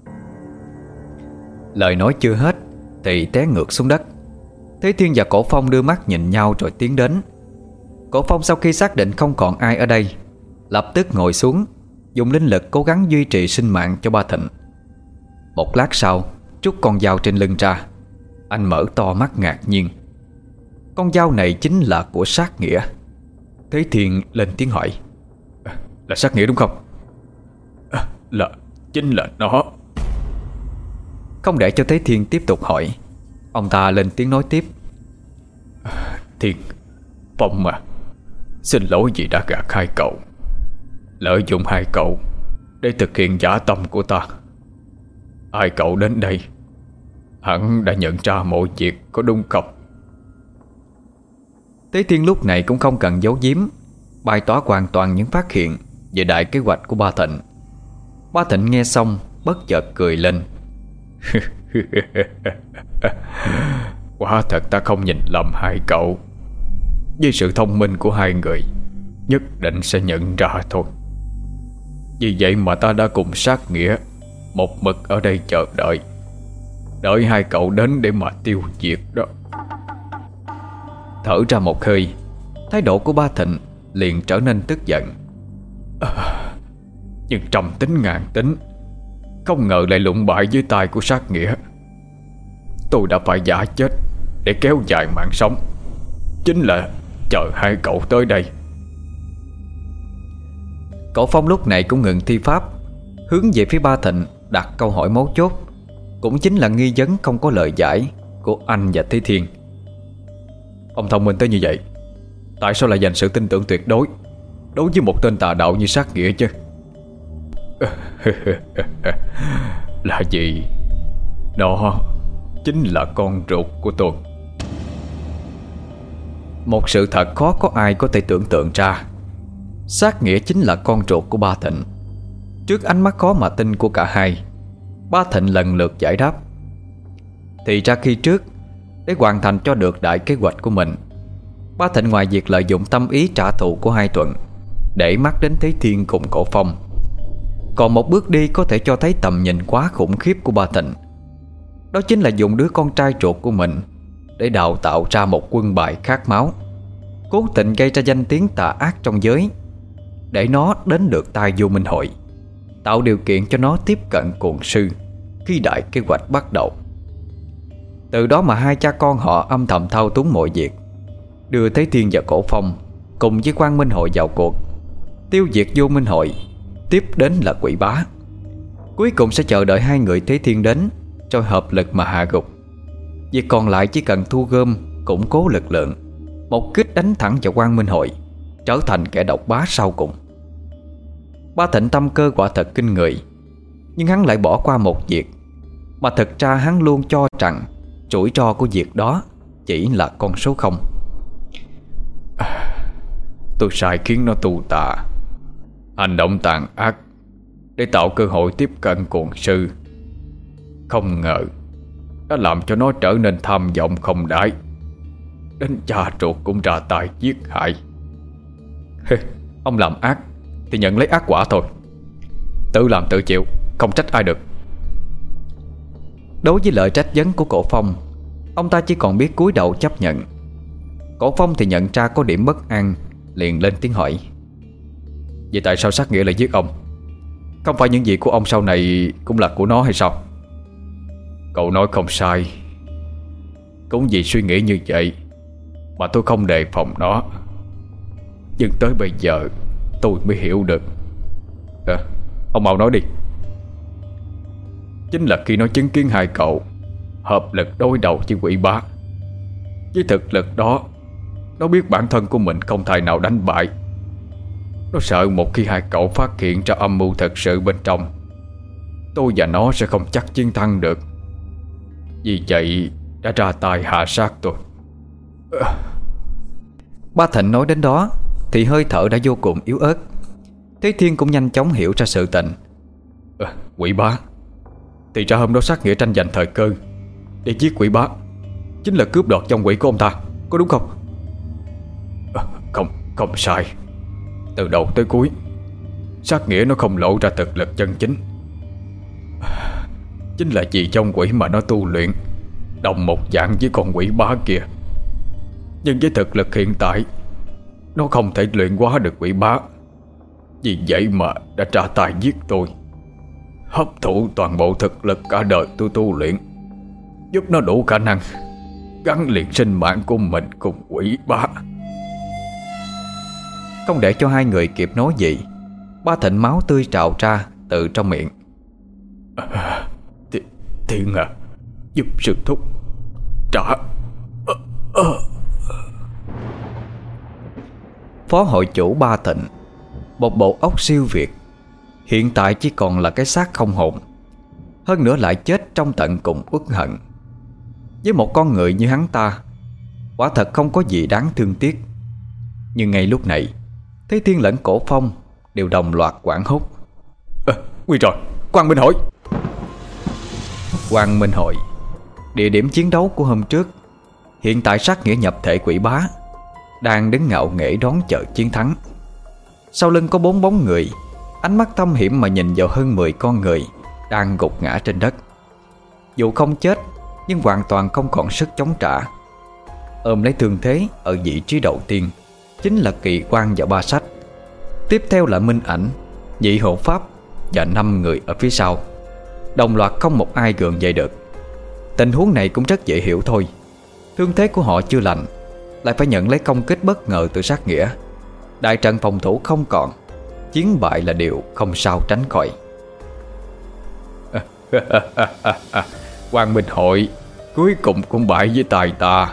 Lời nói chưa hết thì té ngược xuống đất. Thế Thiên và Cổ Phong đưa mắt nhìn nhau rồi tiến đến. Cổ Phong sau khi xác định không còn ai ở đây, lập tức ngồi xuống, dùng linh lực cố gắng duy trì sinh mạng cho Ba Thịnh. Một lát sau, trút con dao trên lưng ra, anh mở to mắt ngạc nhiên. Con dao này chính là của Sát Nghĩa. Thế Thiên lên tiếng hỏi: Là Sát Nghĩa đúng không? Chính là nó. Không để cho Thế Thiên tiếp tục hỏi, ông ta lên tiếng nói tiếp: Thiên, Phong à, xin lỗi vì đã gạt hai cậu, lợi dụng hai cậu để thực hiện dã tâm của ta. Hai cậu đến đây hẳn đã nhận ra mọi việc có đúng không? Thế Thiên lúc này cũng không cần giấu giếm, bày tỏ hoàn toàn những phát hiện về đại kế hoạch của Ba Thịnh. Ba Thịnh nghe xong bất chợt cười lên. Quả thật ta không nhìn lầm hai cậu. Với sự thông minh của hai người, nhất định sẽ nhận ra thôi. Vì vậy mà ta đã cùng Sát Nghĩa một mực ở đây chờ đợi, đợi hai cậu đến để mà tiêu diệt đó. Thở ra một hơi, thái độ của Ba Thịnh liền trở nên tức giận. Nhưng trăm tính ngàn tính, không ngờ lại lụng bại dưới tay của Sát Nghĩa. Tôi đã phải giả chết để kéo dài mạng sống, chính là chờ hai cậu tới đây. Cổ Phong lúc này cũng ngừng thi pháp, hướng về phía Ba Thịnh đặt câu hỏi mấu chốt, cũng chính là nghi vấn không có lời giải của anh và Thế Thiên. Ông thông minh tới như vậy, tại sao lại dành sự tin tưởng tuyệt đối đối với một tên tà đạo như Sát Nghĩa chứ? Là gì? Nó chính là con ruột của tôi. Một sự thật khó có ai có thể tưởng tượng ra. Sát Nghĩa chính là con ruột của Ba Thịnh. Trước ánh mắt khó mà tin của cả hai, Ba Thịnh lần lượt giải đáp. Thì ra khi trước, để hoàn thành cho được đại kế hoạch của mình, Ba Thịnh ngoài việc lợi dụng tâm ý trả thù của hai Thuận để mắt đến Thế Thiên cùng Cổ Phong, còn một bước đi có thể cho thấy tầm nhìn quá khủng khiếp của Ba Thịnh. Đó chính là dùng đứa con trai ruột của mình để đào tạo ra một quân bài khát máu, cố tình gây ra danh tiếng tà ác trong giới, để nó đến được tai vô minh hội, tạo điều kiện cho nó tiếp cận cuồng sư khi đại kế hoạch bắt đầu. Từ đó mà hai cha con họ âm thầm thao túng mọi việc, đưa Thế Thiên và Cổ Phong cùng với Quang Minh Hội vào cuộc, tiêu diệt vô minh hội. Tiếp đến là Quỷ Bá. Cuối cùng sẽ chờ đợi hai người Thế Thiên đến, rồi hợp lực mà hạ gục. Việc còn lại chỉ cần thu gom, củng cố lực lượng, một kích đánh thẳng vào Quang Minh Hội, trở thành kẻ độc bá sau cùng. Ba Thịnh tâm cơ quả thật kinh người, nhưng hắn lại bỏ qua một việc mà thực ra hắn luôn cho rằng rủi ro của việc đó chỉ là con số 0. Tôi sai khiến nó tu tà, hành động tàn ác để tạo cơ hội tiếp cận cuồng sư. Không ngờ đã làm cho nó trở nên tham vọng không đáy, đến cha ruột cũng ra tay giết hại. Ông làm ác thì nhận lấy ác quả thôi, tự làm tự chịu, không trách ai được. Đối với lời trách vấn của Cổ Phong, ông ta chỉ còn biết cúi đầu chấp nhận. Cổ Phong thì nhận ra có điểm bất an, liền lên tiếng hỏi: vậy tại sao Sát Nghĩa lại giết ông? Không phải những gì của ông sau này cũng là của nó hay sao? Cậu nói không sai. Cũng vì suy nghĩ như vậy mà tôi không đề phòng nó. Nhưng tới bây giờ tôi mới hiểu được. Ông mau nói đi. Chính là khi nó chứng kiến hai cậu hợp lực đối đầu với Quỷ Bá. Với thực lực đó, nó biết bản thân của mình không thể nào đánh bại. Nó sợ một khi hai cậu phát hiện ra âm mưu thật sự bên trong, tôi và nó sẽ không chắc chiến thắng được. Vì vậy đã ra tay hạ sát tôi. Ba Thịnh nói đến đó thì hơi thở đã vô cùng yếu ớt. Thế Thiên cũng nhanh chóng hiểu ra sự tình. Quỷ Bá. Thì ra hôm đó Sát Nghĩa tranh giành thời cơ để giết Quỷ Bá, chính là cướp đoạt trong quỷ của ông ta, có đúng không? Không sai. Từ đầu tới cuối Sát Nghĩa nó không lộ ra thực lực chân chính. Chính là vì trong quỷ mà nó tu luyện đồng một dạng với con Quỷ Bá kia. Nhưng với thực lực hiện tại, nó không thể luyện hóa được Quỷ Bá. Vì vậy mà đã ra tay giết tôi, hấp thụ toàn bộ thực lực cả đời tôi tu luyện, giúp nó đủ khả năng gắn liền sinh mạng của mình cùng Quỷ Bá. Không để cho hai người kịp nói gì, Ba Thịnh máu tươi trào ra từ trong miệng. Thiên à, giúp sư thúc trả. Phó hội chủ Ba Thịnh, một bộ óc siêu việt, hiện tại chỉ còn là cái xác không hồn, hơn nữa lại chết trong tận cùng uất hận. Với một con người như hắn ta, quả thật không có gì đáng thương tiếc. Nhưng ngay lúc này, Thế Thiên lẫn Cổ Phong đều đồng loạt hoảng hốt. Nguy rồi, Quang Minh Hội. Quang Minh Hội, địa điểm chiến đấu của hôm trước, hiện tại Sát Nghĩa nhập thể Quỷ Bá, đang đứng ngạo nghễ đón chờ chiến thắng. Sau lưng có 4 bóng người, ánh mắt thâm hiểm mà nhìn vào hơn 10 con người đang gục ngã trên đất. Dù không chết, nhưng hoàn toàn không còn sức chống trả. Ôm lấy thương thế ở vị trí đầu tiên chính là Kỳ Quang và Ba Sách. Tiếp theo là Minh Ảnh, Nhị Hộ Pháp và 5 người ở phía sau, đồng loạt không một ai gượng dậy được. Tình huống này cũng rất dễ hiểu thôi. Thương thế của họ chưa lành, lại phải nhận lấy công kích bất ngờ từ Sát Nghĩa. Đại trận phòng thủ không còn, chiến bại là điều không sao tránh khỏi. Quang Minh Hội cuối cùng cũng bại với tài ta.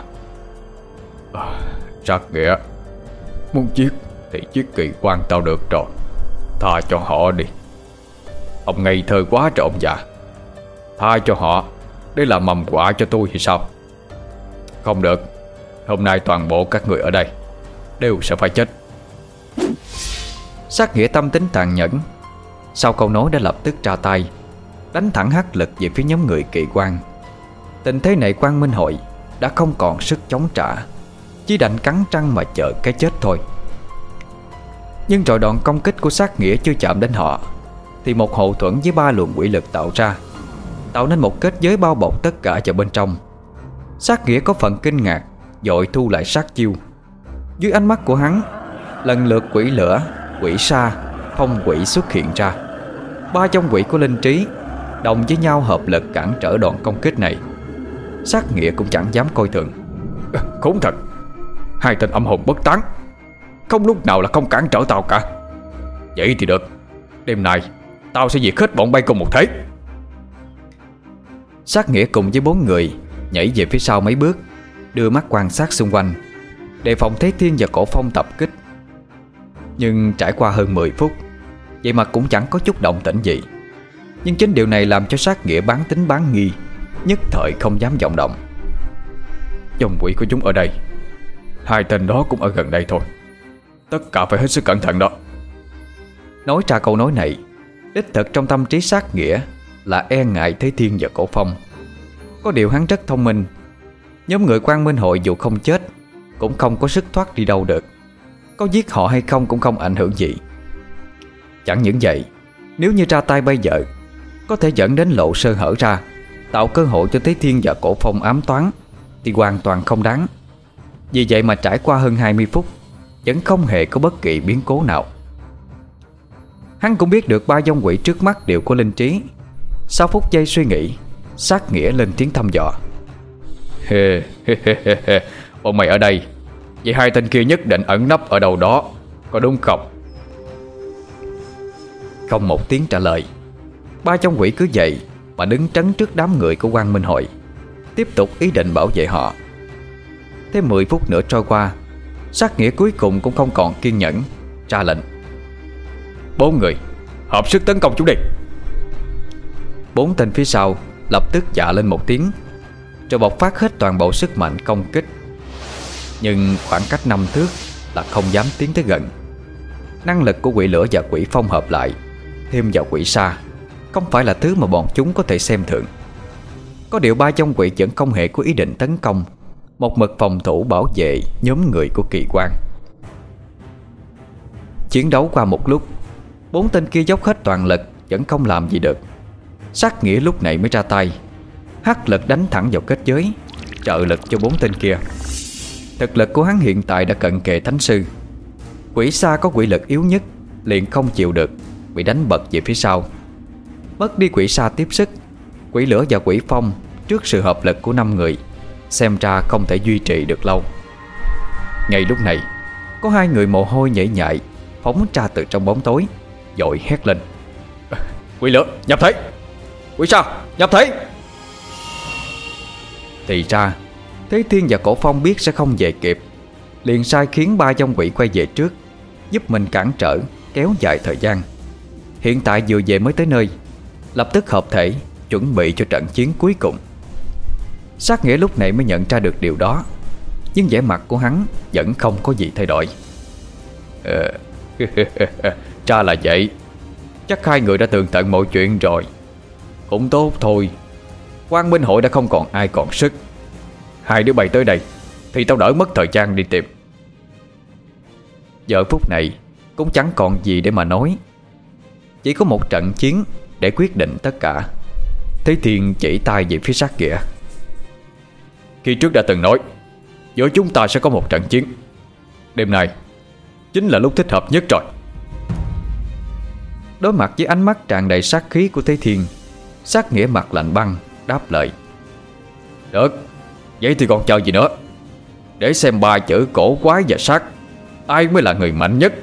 Sát Nghĩa, muốn giết thì giết Kỳ Quang tao được rồi, tha cho họ đi. Ông ngây thơ quá rồi ông già. Tha cho họ để làm mầm quả cho tôi thì sao? Không được, hôm nay toàn bộ các người ở đây đều sẽ phải chết. Sát Nghĩa tâm tính tàn nhẫn, sau câu nói đã lập tức ra tay, đánh thẳng hắc lực về phía nhóm người Kỳ Quang. Tình thế này Quang Minh Hội đã không còn sức chống trả, chỉ đành cắn răng mà chờ cái chết thôi. Nhưng rồi đòn công kích của Sát Nghĩa chưa chạm đến họ, thì một hậu thuẫn với 3 luồng quỷ lực tạo ra, tạo nên một kết giới bao bọc tất cả vào bên trong. Sát Nghĩa có phần kinh ngạc, vội thu lại sát chiêu. Dưới ánh mắt của hắn, lần lượt quỷ lửa, quỷ sa, phong quỷ xuất hiện ra. Ba trong quỷ của linh trí đồng với nhau hợp lực cản trở đòn công kích này. Sát Nghĩa cũng chẳng dám coi thường. Khốn thật, hai tên âm hồn bất tán, không lúc nào là không cản trở tao cả. Vậy thì được, đêm nay tao sẽ diệt hết bọn bay cùng một thế. Sát Nghĩa cùng với 4 người nhảy về phía sau mấy bước, đưa mắt quan sát xung quanh, đề phòng Thế Thiên và Cổ Phong tập kích. Nhưng trải qua hơn 10 phút, vậy mà cũng chẳng có chút động tĩnh gì. Nhưng chính điều này làm cho Sát Nghĩa bán tính bán nghi, nhất thời không dám vọng động. Dòng quỷ của chúng ở đây, hai tên đó cũng ở gần đây thôi, tất cả phải hết sức cẩn thận đó. Nói ra câu nói này, đích thực trong tâm trí Sát Nghĩa là e ngại Thế Thiên và Cổ Phong. Có điều hắn rất thông minh. Nhóm người Quang Minh Hội dù không chết cũng không có sức thoát đi đâu được. Có giết họ hay không cũng không ảnh hưởng gì. Chẳng những vậy, nếu như ra tay bây giờ, có thể dẫn đến lộ sơ hở ra, tạo cơ hội cho Thế Thiên và Cổ Phong ám toán, thì hoàn toàn không đáng. Vì vậy mà trải qua hơn 20 phút vẫn không hề có bất kỳ biến cố nào. Hắn cũng biết được ba vong quỷ trước mắt đều có linh trí. Sau phút giây suy nghĩ, Sát Nghĩa lên tiếng thăm dò. Bọn mày ở đây, vậy hai tên kia nhất định ẩn nấp ở đâu đó, có đúng không? Không một tiếng trả lời. Ba vong quỷ cứ vậy mà đứng trấn trước đám người của Quang Minh Hội, tiếp tục ý định bảo vệ họ. Thêm 10 phút nữa trôi qua, Sát Nghĩa cuối cùng cũng không còn kiên nhẫn, ra lệnh. 4 người, hợp sức tấn công chúng đi. 4 tên phía sau lập tức dạ lên một tiếng, rồi bộc phát hết toàn bộ sức mạnh công kích. Nhưng khoảng cách 5 thước là không dám tiến tới gần. Năng lực của quỷ lửa và quỷ phong hợp lại, thêm vào quỷ sa, không phải là thứ mà bọn chúng có thể xem thường. Có điều ba trong quỷ vẫn không hề có ý định tấn công, một mực phòng thủ bảo vệ nhóm người của Kỳ Quang. Chiến đấu qua một lúc, 4 tên kia dốc hết toàn lực vẫn không làm gì được. Sát Nghĩa lúc này mới ra tay, hắc lực đánh thẳng vào kết giới, trợ lực cho 4 tên kia. Thực lực của hắn hiện tại đã cận kề thánh sư. Quỷ sa có quỷ lực yếu nhất liền không chịu được, bị đánh bật về phía sau. Mất đi quỷ sa tiếp sức, quỷ lửa và quỷ phong trước sự hợp lực của 5 người xem ra không thể duy trì được lâu. Ngay lúc này, có 2 người mồ hôi nhễ nhại phóng ra từ trong bóng tối, vội hét lên. Quỷ lửa nhập thế, quỷ sa nhập thế. Thì ra Thế Thiên và Cổ Phong biết sẽ không về kịp, liền sai khiến ba vong quỷ quay về trước, giúp mình cản trở, kéo dài thời gian. Hiện tại vừa về mới tới nơi, lập tức hợp thể chuẩn bị cho trận chiến cuối cùng. Sát Nghĩa lúc này mới nhận ra được điều đó, nhưng vẻ mặt của hắn vẫn không có gì thay đổi. Ra là vậy, chắc hai người đã tường tận mọi chuyện rồi. Cũng tốt thôi, Quang Minh Hội đã không còn ai còn sức. Hai đứa bay tới đây thì tao đỡ mất thời gian đi tìm. Giờ phút này cũng chẳng còn gì để mà nói, chỉ có một trận chiến để quyết định tất cả. Thế Thiên chỉ tay về phía Sát Nghĩa. Khi trước đã từng nói giữa chúng ta sẽ có một trận chiến. Đêm nay chính là lúc thích hợp nhất rồi. Đối mặt với ánh mắt tràn đầy sát khí của Thế Thiên, Sát Nghĩa mặt lạnh băng đáp lời. Được, vậy thì còn chờ gì nữa, để xem ba chữ cổ quái và sát ai mới là người mạnh nhất.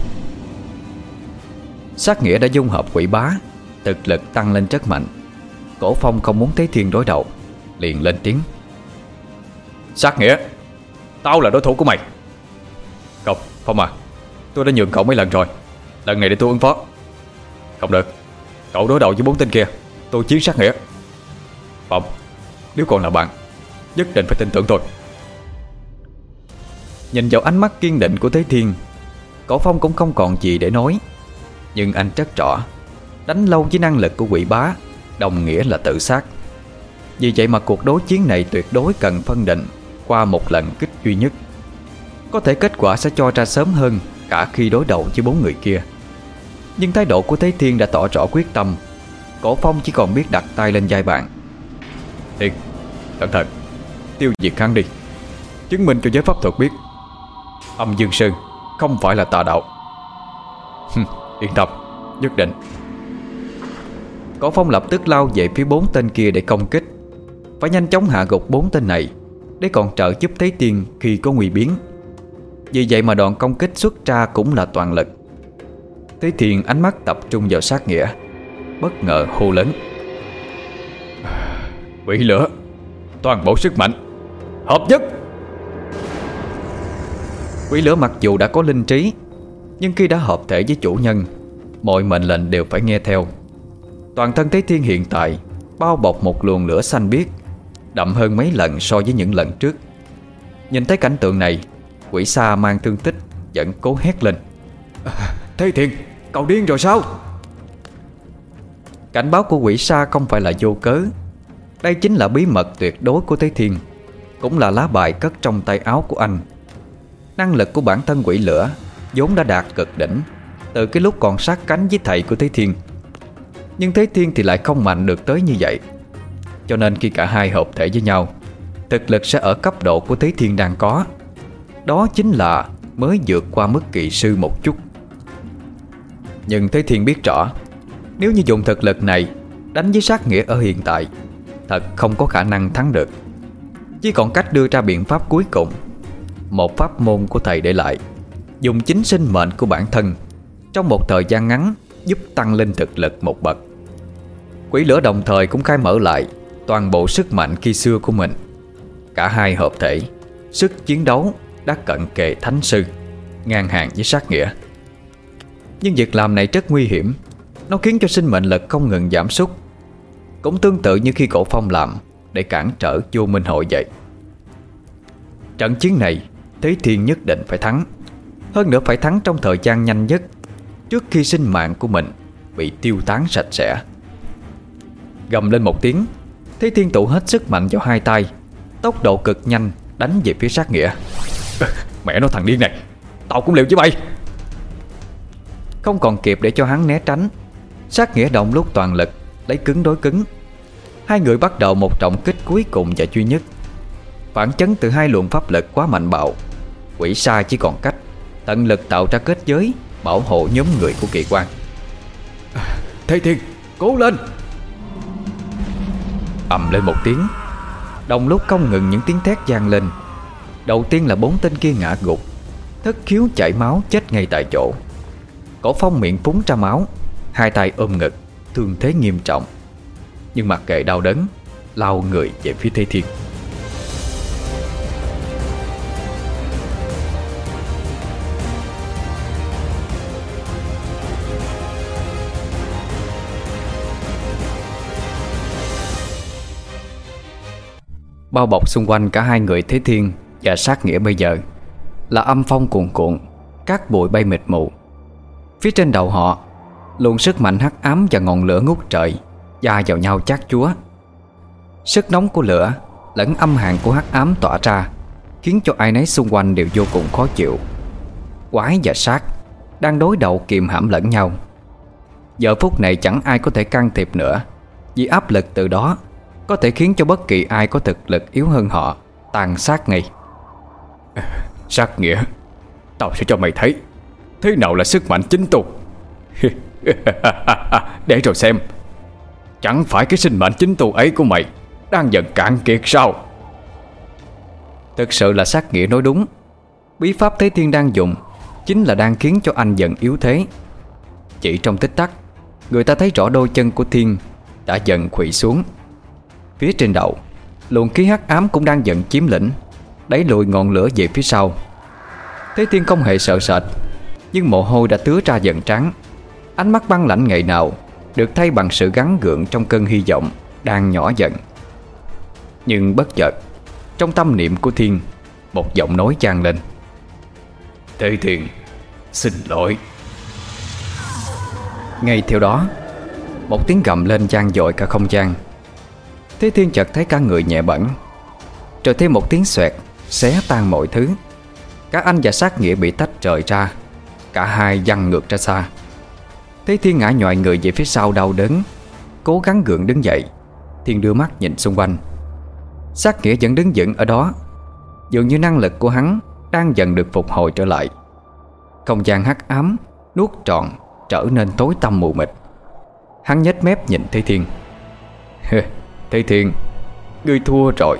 Sát Nghĩa đã dung hợp quỷ bá, thực lực tăng lên rất mạnh. Cổ Phong không muốn Thế Thiên đối đầu, liền lên tiếng. Sát Nghĩa, tao là đối thủ của mày. Không, Phong à, tôi đã nhường cậu mấy lần rồi, lần này để tôi ứng phó. Không được, cậu đối đầu với 4 tên kia, tôi chiến Sát Nghĩa. Phong, nếu còn là bạn, nhất định phải tin tưởng tôi. Nhìn vào ánh mắt kiên định của Thế Thiên, Cổ Phong cũng không còn gì để nói. Nhưng anh rất rõ, đánh lâu với năng lực của quỷ bá đồng nghĩa là tự sát. Vì vậy mà cuộc đối chiến này tuyệt đối cần phân định qua một lần kích duy nhất. Có thể kết quả sẽ cho ra sớm hơn cả khi đối đầu với 4 người kia. Nhưng thái độ của Thế Thiên đã tỏ rõ quyết tâm. Cổ Phong chỉ còn biết đặt tay lên vai bạn. Thiên, cẩn thận, tiêu diệt hắn đi, chứng minh cho giới pháp thuật biết Âm Dương Sư không phải là tà đạo. Yên tâm, nhất định. Cổ Phong lập tức lao về phía 4 tên kia để công kích. Phải nhanh chóng hạ gục 4 tên này để còn trợ giúp Thế Thiên khi có nguy biến. Vì vậy mà đòn công kích xuất ra cũng là toàn lực. Thế Thiên ánh mắt tập trung vào sát nghĩa, bất ngờ hô lớn: Quỷ lửa, toàn bộ sức mạnh, hợp nhất! Quỷ lửa mặc dù đã có linh trí, nhưng khi đã hợp thể với chủ nhân, mọi mệnh lệnh đều phải nghe theo. Toàn thân Thế Thiên hiện tại bao bọc một luồng lửa xanh biếc, đậm hơn mấy lần so với những lần trước. Nhìn thấy cảnh tượng này, Quỷ Sa mang thương tích vẫn cố hét lên: Thế Thiên, cậu điên rồi sao? Cảnh báo của Quỷ Sa không phải là vô cớ. Đây chính là bí mật tuyệt đối của Thế Thiên, cũng là lá bài cất trong tay áo của anh. Năng lực của bản thân quỷ lửa vốn đã đạt cực đỉnh từ cái lúc còn sát cánh với thầy của Thế Thiên. Nhưng Thế Thiên thì lại không mạnh được tới như vậy. Cho nên khi cả hai hợp thể với nhau, thực lực sẽ ở cấp độ của Thế Thiên đang có. Đó chính là mới vượt qua mức kỳ sư một chút. Nhưng Thế Thiên biết rõ, nếu như dùng thực lực này đánh với sát nghĩa ở hiện tại, thật không có khả năng thắng được. Chỉ còn cách đưa ra biện pháp cuối cùng, một pháp môn của thầy để lại, dùng chính sinh mệnh của bản thân trong một thời gian ngắn giúp tăng lên thực lực một bậc. Quỷ lửa đồng thời cũng khai mở lại toàn bộ sức mạnh khi xưa của mình. Cả hai hợp thể, sức chiến đấu đã cận kề thánh sư, ngang hàng với sát nghĩa. Nhưng việc làm này rất nguy hiểm. Nó khiến cho sinh mệnh lực không ngừng giảm sút, cũng tương tự như khi Cổ Phong làm để cản trở Vô Minh Hội vậy. Trận chiến này Thế Thiên nhất định phải thắng. Hơn nữa phải thắng trong thời gian nhanh nhất, trước khi sinh mạng của mình bị tiêu tán sạch sẽ. Gầm lên một tiếng, Thế Thiên tụ hết sức mạnh vào hai tay, tốc độ cực nhanh đánh về phía sát nghĩa. Mẹ nó thằng điên này, tao cũng liều với bay. Không còn kịp để cho hắn né tránh, sát nghĩa động lúc toàn lực lấy cứng đối cứng. Hai người bắt đầu một trọng kích cuối cùng và duy nhất. Phản chấn từ hai luồng pháp lực quá mạnh bạo, Quỷ Sa chỉ còn cách tận lực tạo ra kết giới bảo hộ nhóm người của Kỳ Quan. Thế Thiên, cố lên! Ầm lên một tiếng, đồng lúc không ngừng những tiếng thét vang lên. Đầu tiên là 4 tên kia ngã gục, thất khiếu chảy máu chết ngay tại chỗ. Cổ Phong miệng phúng ra máu, hai tay ôm ngực, thương thế nghiêm trọng, nhưng mặc kệ đau đớn, lao người về phía Thế Thiên. Bao bọc xung quanh cả hai người Thế Thiên và sát nghĩa bây giờ là âm phong cuồn cuộn, cát bụi bay mịt mù. Phía trên đầu họ, luồng sức mạnh hắc ám và ngọn lửa ngút trời va vào nhau chát chúa. Sức nóng của lửa lẫn âm hàn của hắc ám tỏa ra, khiến cho ai nấy xung quanh đều vô cùng khó chịu. Quái và sát đang đối đầu kìm hãm lẫn nhau. Giờ phút này chẳng ai có thể can thiệp nữa, vì áp lực từ đó có thể khiến cho bất kỳ ai có thực lực yếu hơn họ tàn sát ngay. Sát nghĩa, tao sẽ cho mày thấy thế nào là sức mạnh chính tu. Để rồi xem, chẳng phải cái sinh mệnh chính tu ấy của mày đang dần cạn kiệt sao? Thực sự là sát nghĩa nói đúng. Bí pháp Thế Thiên đang dùng chính là đang khiến cho anh dần yếu thế. Chỉ trong tích tắc, người ta thấy rõ đôi chân của Thiên đã dần khuỵu xuống. Phía trên đầu, luồng khí hắc ám cũng đang dần chiếm lĩnh, đẩy lùi ngọn lửa về phía sau. Thế Thiên không hề sợ sệt, nhưng mồ hôi đã tứa ra dần trắng. Ánh mắt băng lãnh ngày nào được thay bằng sự gắng gượng trong cơn hy vọng đang nhỏ dần. Nhưng bất chợt, trong tâm niệm của Thiên, một giọng nói vang lên: Thế Thiên, xin lỗi. Ngay theo đó, một tiếng gầm lên vang dội cả không gian. Thế Thiên chợt thấy cả người nhẹ bẫng, rồi thêm một tiếng xoẹt xé tan mọi thứ. Cả anh và sát nghĩa bị tách rời ra, cả hai văng ngược ra xa. Thế Thiên ngã nhòi người về phía sau đau đớn, cố gắng gượng đứng dậy. Thiên đưa mắt nhìn xung quanh. Sát Nghĩa vẫn đứng vững ở đó, dường như năng lực của hắn đang dần được phục hồi trở lại. Không gian hắc ám nuốt trọn trở nên tối tăm mù mịt. Hắn nhếch mép nhìn Thế Thiên. Thế Thiên, ngươi thua rồi.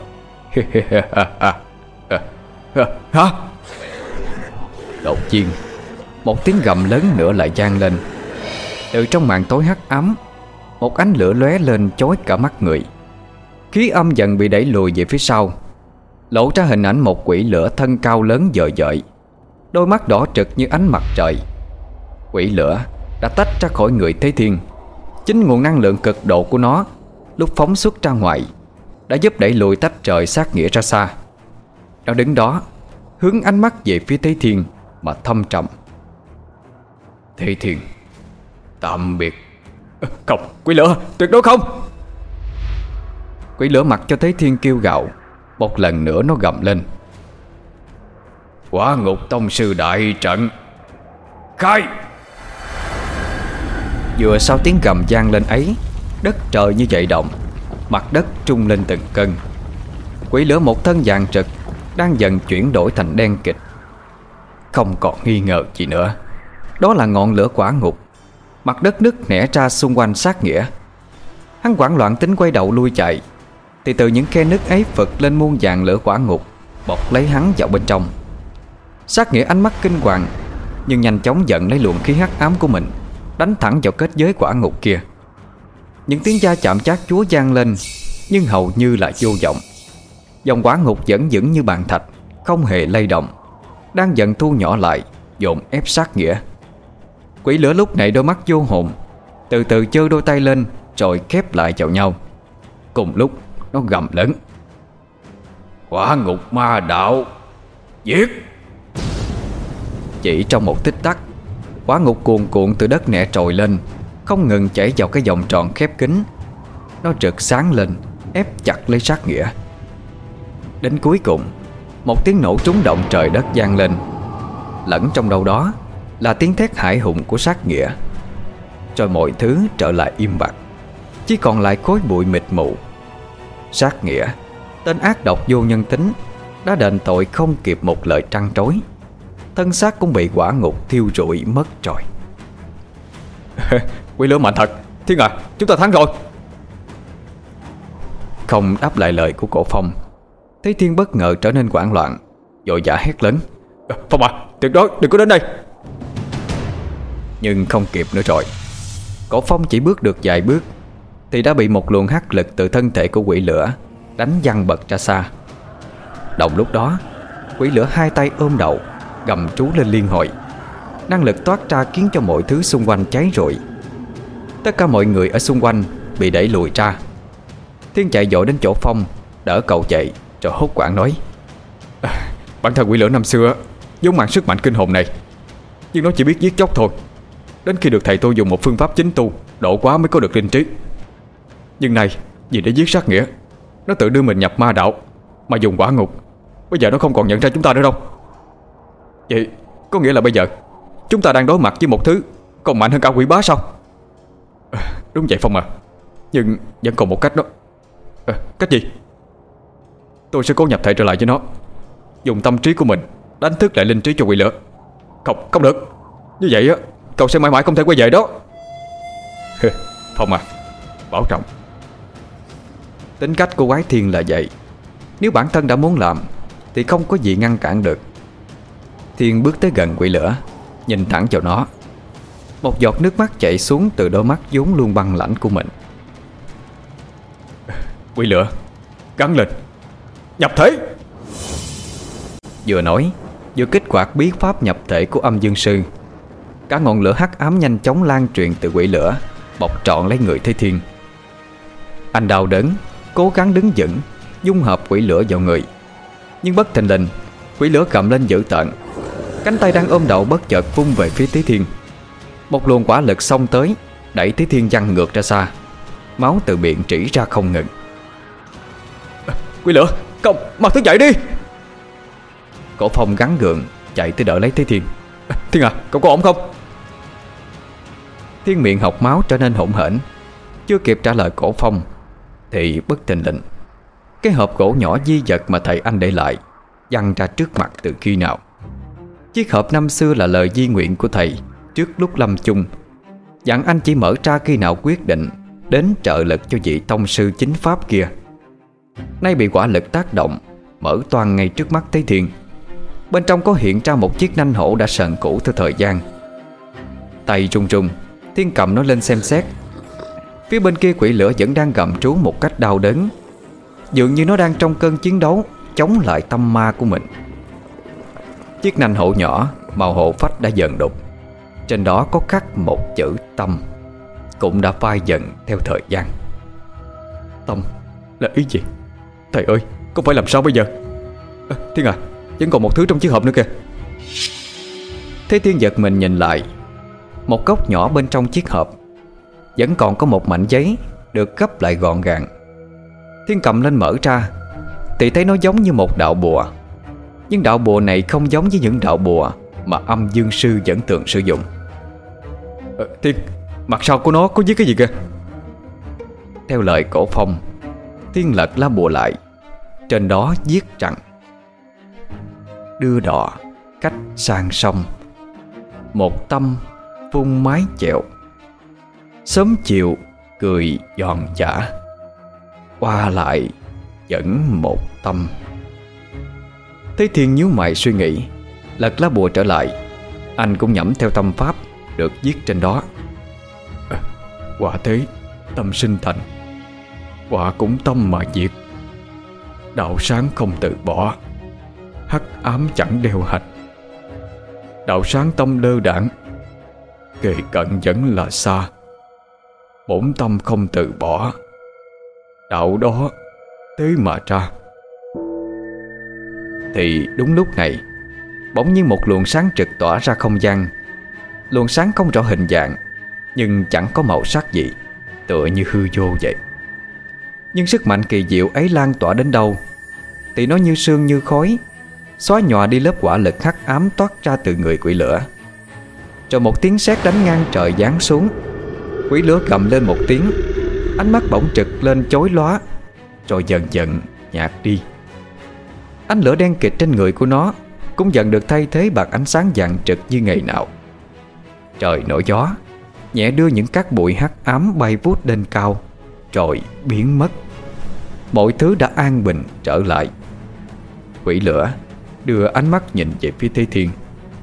Hả? Đột nhiên một tiếng gầm lớn nữa lại vang lên. Từ trong màn tối hắc ám, một ánh lửa lóe lên chói cả mắt người. Khí âm dần bị đẩy lùi về phía sau, lộ ra hình ảnh một quỷ lửa thân cao lớn dời dợi, đôi mắt đỏ trực như ánh mặt trời. Quỷ lửa đã tách ra khỏi người Thế Thiên. Chính nguồn năng lượng cực độ của nó lúc phóng xuất ra ngoài đã giúp đẩy lùi tách trời Sát Nghĩa ra xa. Nó đứng đó, hướng ánh mắt về phía Thế Thiên mà thâm trầm. Thế Thiên, tạm biệt. Không, quỷ lửa, tuyệt đối không. Quỷ lửa mặc cho Thế Thiên kêu gào. Một lần nữa nó gầm lên. Hỏa Ngục Tông Sư đại trận, khai! Vừa sau tiếng gầm vang lên ấy, đất trời như dậy động, mặt đất trung lên từng cơn. Quỷ lửa một thân vàng trực đang dần chuyển đổi thành đen kịt. Không còn nghi ngờ gì nữa, đó là ngọn lửa quả ngục. Mặt đất nứt nẻ ra xung quanh Sát Nghĩa. Hắn hoảng loạn tính quay đầu lui chạy, thì từ những khe nứt ấy phật lên muôn vàn lửa quả ngục, bọc lấy hắn vào bên trong. Sát Nghĩa ánh mắt kinh hoàng, nhưng nhanh chóng giận lấy luồng khí hắc ám của mình, đánh thẳng vào kết giới quả ngục kia. Những tiếng va chạm chát chúa vang lên, nhưng hầu như là vô vọng. Dòng quả ngục vẫn vững như bàn thạch, không hề lay động, đang dần thu nhỏ lại, dồn ép Sát Nghĩa. Quỷ lửa lúc này đôi mắt vô hồn, từ từ giơ đôi tay lên rồi khép lại vào nhau. Cùng lúc nó gầm lớn. Hỏa Ngục Ma Đạo, giết! Chỉ trong một tích tắc, quả ngục cuồn cuộn từ đất nẻ trồi lên, không ngừng chảy vào cái vòng tròn khép kín. Nó rực sáng lên, ép chặt lấy Sát Nghĩa. Đến cuối cùng, một tiếng nổ trúng động trời đất vang lên. Lẫn trong đâu đó là tiếng thét hãi hùng của Sát Nghĩa. Rồi mọi thứ trở lại im bặt, chỉ còn lại khói bụi mịt mù. Sát Nghĩa, tên ác độc vô nhân tính, đã đền tội không kịp một lời trăn trối. Thân xác cũng bị quả ngục thiêu rụi mất rồi. Quỷ lửa mạnh thật. Thiên à, chúng ta thắng rồi. Không đáp lại lời của Cổ Phong, Thế Thiên bất ngờ trở nên hoảng loạn, vội vã hét lớn. Phong à, tuyệt đối đừng có đến đây. Nhưng không kịp nữa rồi. Cổ Phong chỉ bước được vài bước thì đã bị một luồng hắc lực từ thân thể của quỷ lửa đánh văng bật ra xa. Đồng lúc đó, quỷ lửa hai tay ôm đầu, gầm trú lên liên hồi. Năng lực toát ra khiến cho mọi thứ xung quanh cháy rụi. Tất cả mọi người ở xung quanh bị đẩy lùi ra. Thiên chạy vội đến chỗ Phong, đỡ cậu dậy rồi hốt hoảng nói. Bản thân quỷ lửa năm xưa vốn mang sức mạnh kinh hồn này, nhưng nó chỉ biết giết chóc thôi. Đến khi được thầy tôi dùng một phương pháp chính tu độ quá mới có được linh trí. Nhưng này, vì để giết Sát Nghĩa, nó tự đưa mình nhập ma đạo mà dùng quả ngục. Bây giờ nó không còn nhận ra chúng ta nữa đâu. Vậy có nghĩa là bây giờ chúng ta đang đối mặt với một thứ còn mạnh hơn cả quỷ bá sao? Đúng vậy Phong à, nhưng vẫn còn một cách đó. Cách gì? Tôi sẽ cố nhập thể trở lại với nó, dùng tâm trí của mình đánh thức lại linh trí cho quỷ lửa. Không được. Như vậy á, cậu sẽ mãi mãi không thể quay về đó. Phong à, bảo trọng. Tính cách của Quái Thiên là vậy. Nếu bản thân đã muốn làm thì không có gì ngăn cản được. Thiên bước tới gần quỷ lửa, nhìn thẳng vào nó. Một giọt nước mắt chảy xuống từ đôi mắt vốn luôn băng lãnh của mình. Quỷ lửa, gắn lên, nhập thể. Vừa nói vừa kích hoạt bí pháp nhập thể của Âm Dương Sư. Cả ngọn lửa hắc ám nhanh chóng lan truyền từ quỷ lửa, bọc trọn lấy người Thế Thiên. Anh đau đớn, cố gắng đứng vững, dung hợp quỷ lửa vào người. Nhưng bất thình lình, quỷ lửa cầm lên dữ tợn. Cánh tay đang ôm đầu bất chợt vung về phía Thế Thiên. Một luồng quả lực xông tới, đẩy Thế Thiên văng ngược ra xa. Máu từ miệng trĩ ra không ngừng. Quỷ lửa, không, mau thức dậy đi. Cổ Phong gắng gượng chạy tới đỡ lấy Thế Thiên. Thiên à, cậu có ổn không? Thiên miệng học máu trở nên hỗn hển. Chưa kịp trả lời Cổ Phong thì bất thình lình Cái hộp gỗ nhỏ di vật mà thầy anh để lại văng ra trước mặt từ khi nào. Chiếc hộp năm xưa là lời di nguyện của thầy trước lúc lâm chung, dặn anh chỉ mở ra khi nào quyết định đến trợ lực cho vị tông sư chính pháp kia. Nay bị quả lực tác động, mở toang ngay trước mắt Thế Thiên. Bên trong có hiện ra một chiếc nanh hổ đã sờn cũ theo thời gian. Tay run run, Thiên cầm nó lên xem xét. Phía bên kia quỷ lửa vẫn đang gầm trú một cách đau đớn, dường như nó đang trong cơn chiến đấu chống lại tâm ma của mình. Chiếc nanh hổ nhỏ màu hộ phách đã dần đục, trên đó có khắc một chữ tâm, cũng đã phai dần theo thời gian. Tâm là ý gì? Thầy ơi, có phải làm sao bây giờ? Thiên à, vẫn còn một thứ trong chiếc hộp nữa kìa. Thế Thiên giật mình nhìn lại. Một góc nhỏ bên trong chiếc hộp vẫn còn có một mảnh giấy được gấp lại gọn gàng. Thiên cầm lên mở ra thì thấy nó giống như một đạo bùa. Nhưng đạo bùa này không giống với những đạo bùa mà âm dương sư vẫn thường sử dụng. Thiên, mặt sau của nó có viết cái gì kìa? Theo lời cổ phong, Thiên lật lá bùa lại. Trên đó viết rằng: đưa đò cách sang sông, một tâm phun mái chèo, sớm chiều cười giòn giã, qua lại vẫn một tâm. Thế Thiên nhíu mày suy nghĩ, lật lá bùa trở lại. Anh cũng nhẩm theo tâm pháp được viết trên đó: quả thế tâm sinh thành, quả cũng tâm mà diệt, đạo sáng không từ bỏ, hắc ám chẳng đeo hành, đạo sáng tâm lơ đãng, kề cận vẫn là xa, bổn tâm không từ bỏ, đạo đó thế mà ra. Thì đúng lúc này, bỗng nhiên một luồng sáng trực tỏa ra không gian. Luồng sáng không rõ hình dạng, nhưng chẳng có màu sắc gì, tựa như hư vô vậy. Nhưng sức mạnh kỳ diệu ấy lan tỏa đến đâu thì nó như sương như khói, xóa nhòa đi lớp quả lực hắc ám toát ra từ người quỷ lửa. Rồi một tiếng sét đánh ngang trời giáng xuống. Quỷ lửa gầm lên một tiếng, ánh mắt bỗng trực lên chói lóa, rồi dần dần nhạt đi. Ánh lửa đen kịt trên người của nó cũng dần được thay thế bằng ánh sáng vàng trực như ngày nào. Trời nổi gió, nhẹ đưa những cát bụi hắc ám bay vút lên cao, rồi biến mất. Mọi thứ đã an bình trở lại. Quỷ lửa đưa ánh mắt nhìn về phía Thế Thiên.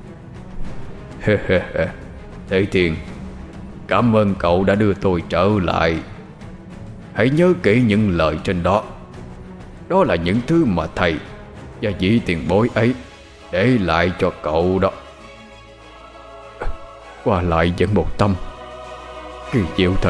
Thế Thiên, cảm ơn cậu đã đưa tôi trở lại. Hãy nhớ kỹ những lời trên đó. Đó là những thứ mà thầy và vị tiền bối ấy để lại cho cậu đó. Qua lại vẫn một tâm, kỳ diệu thật.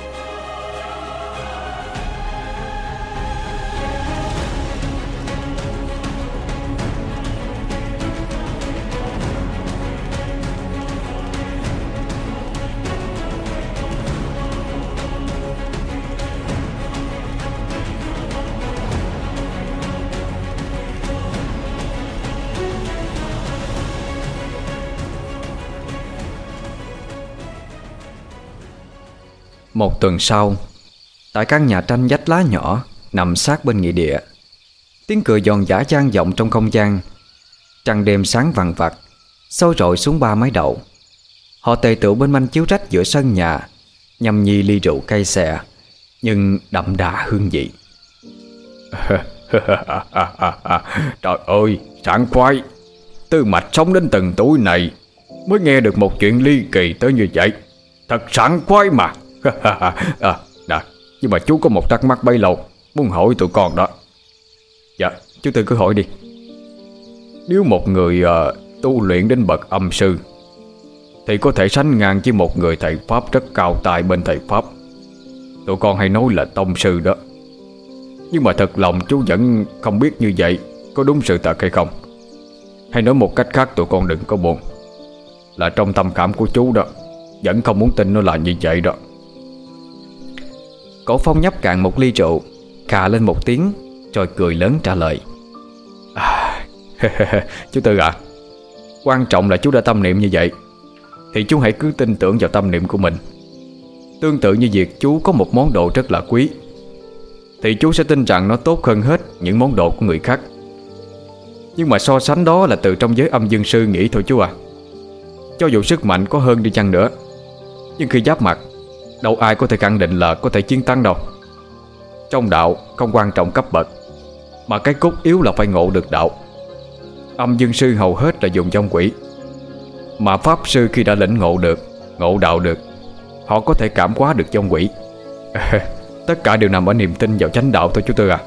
Một tuần sau, tại căn nhà tranh vách lá nhỏ nằm sát bên nghĩa địa, tiếng cười giòn giã vang vọng trong không gian. Trăng đêm sáng vằng vặc soi rọi xuống ba mái đầu. Họ tề tựu bên manh chiếu rách giữa sân nhà, nhâm nhi ly rượu cay xè nhưng đậm đà hương vị. Trời ơi, sảng khoái. Tư Mạch sống đến từng tuổi này mới nghe được một chuyện ly kỳ tới như vậy. Thật sảng khoái mà. Nè, nhưng mà chú có một thắc mắc bấy lâu muốn hỏi tụi con đó. Dạ, chú Tư cứ hỏi đi. Nếu một người tu luyện đến bậc âm sư thì có thể sánh ngang với một người thầy pháp rất cao tài bên thầy pháp. Tụi con hay nói là tông sư đó. Nhưng mà thật lòng chú vẫn không biết như vậy có đúng sự thật hay không. Hay nói một cách khác, tụi con đừng có buồn, là trong tâm cảm của chú đó vẫn không muốn tin nó là như vậy đó. Cổ Phong nhấp cạn một ly rượu, khà lên một tiếng, rồi cười lớn trả lời. Chú Tư à, quan trọng là chú đã tâm niệm như vậy thì chú hãy cứ tin tưởng vào tâm niệm của mình. Tương tự như việc chú có một món đồ rất là quý thì chú sẽ tin rằng nó tốt hơn hết những món đồ của người khác. Nhưng mà so sánh đó là từ trong giới âm dương sư nghĩ thôi chú à. Cho dù sức mạnh có hơn đi chăng nữa, nhưng khi giáp mặt, đâu ai có thể khẳng định là có thể chiến thắng đâu. Trong đạo không quan trọng cấp bậc, mà cái cốt yếu là phải ngộ được đạo. Âm dương sư hầu hết là dùng trong quỷ, mà pháp sư khi đã lĩnh ngộ được, ngộ đạo được, họ có thể cảm hóa được trong quỷ. Tất cả đều nằm ở niềm tin vào chánh đạo thôi chú Tư à.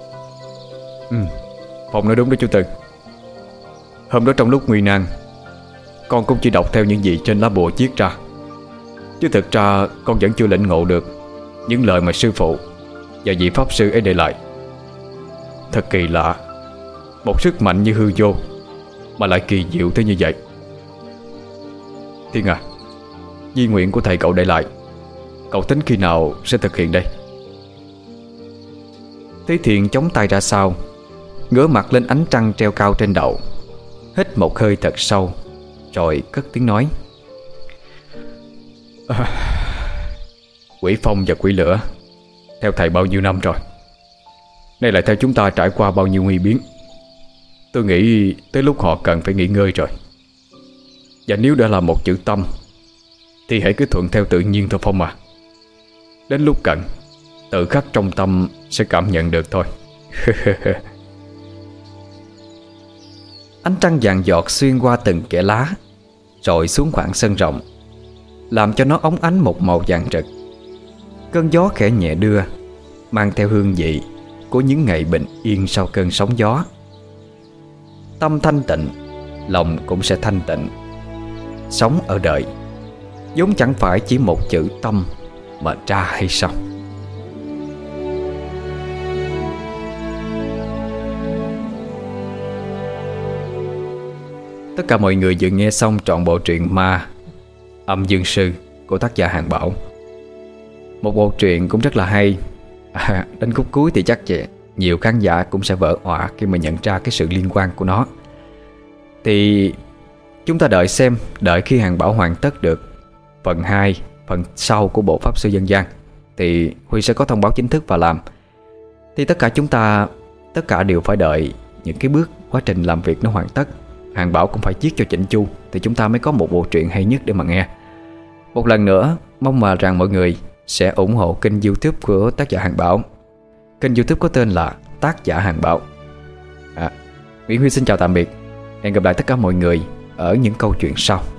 Phong nói đúng đó chú Tư. Hôm đó trong lúc nguy nan, con cũng chỉ đọc theo những gì trên lá bùa chiết ra, chứ thực ra con vẫn chưa lĩnh ngộ được những lời mà sư phụ và vị pháp sư ấy để lại. Thật kỳ lạ, một sức mạnh như hư vô mà lại kỳ diệu tới như vậy. Thiên à, di nguyện của thầy cậu để lại, cậu tính khi nào sẽ thực hiện đây? Thế Thiện chống tay ra sau, ngửa mặt lên ánh trăng treo cao trên đầu, hít một hơi thật sâu, rồi cất tiếng nói: Quỷ phong và quỷ lửa theo thầy bao nhiêu năm rồi, nay lại theo chúng ta trải qua bao nhiêu nguy biến. Tôi nghĩ tới lúc họ cần phải nghỉ ngơi rồi. Và nếu đã là một chữ tâm thì hãy cứ thuận theo tự nhiên thôi Phong à. Đến lúc cần, tự khắc trong tâm sẽ cảm nhận được thôi. Ánh trăng vàng giọt xuyên qua từng kẽ lá, rồi xuống khoảng sân rộng, làm cho nó óng ánh một màu vàng rực. Cơn gió khẽ nhẹ đưa, mang theo hương vị của những ngày bình yên sau cơn sóng gió. Tâm thanh tịnh, lòng cũng sẽ thanh tịnh. Sống ở đời vốn chẳng phải chỉ một chữ tâm mà ra hay sao? Tất cả mọi người vừa nghe xong trọn bộ truyện Ma Âm Dương Sư của tác giả Hàng Bảo. Một bộ truyện cũng rất là hay. Đến khúc cuối thì chắc nhiều khán giả cũng sẽ vỡ òa khi mà nhận ra cái sự liên quan của nó. Thì chúng ta đợi xem, đợi khi Hàng Bảo hoàn tất được phần 2, phần sau của bộ Pháp Sư Dân gian, thì Huy sẽ có thông báo chính thức và làm. Thì tất cả đều phải đợi những cái bước quá trình làm việc nó hoàn tất. Hàng Bảo cũng phải viết cho chỉnh chu, thì chúng ta mới có một bộ truyện hay nhất để mà nghe. Một lần nữa mong mà rằng mọi người sẽ ủng hộ kênh YouTube của tác giả Hàng Bảo. Kênh YouTube có tên là Tác giả Hàng Bảo. Nguyễn Huy xin chào tạm biệt. Hẹn gặp lại tất cả mọi người ở những câu chuyện sau.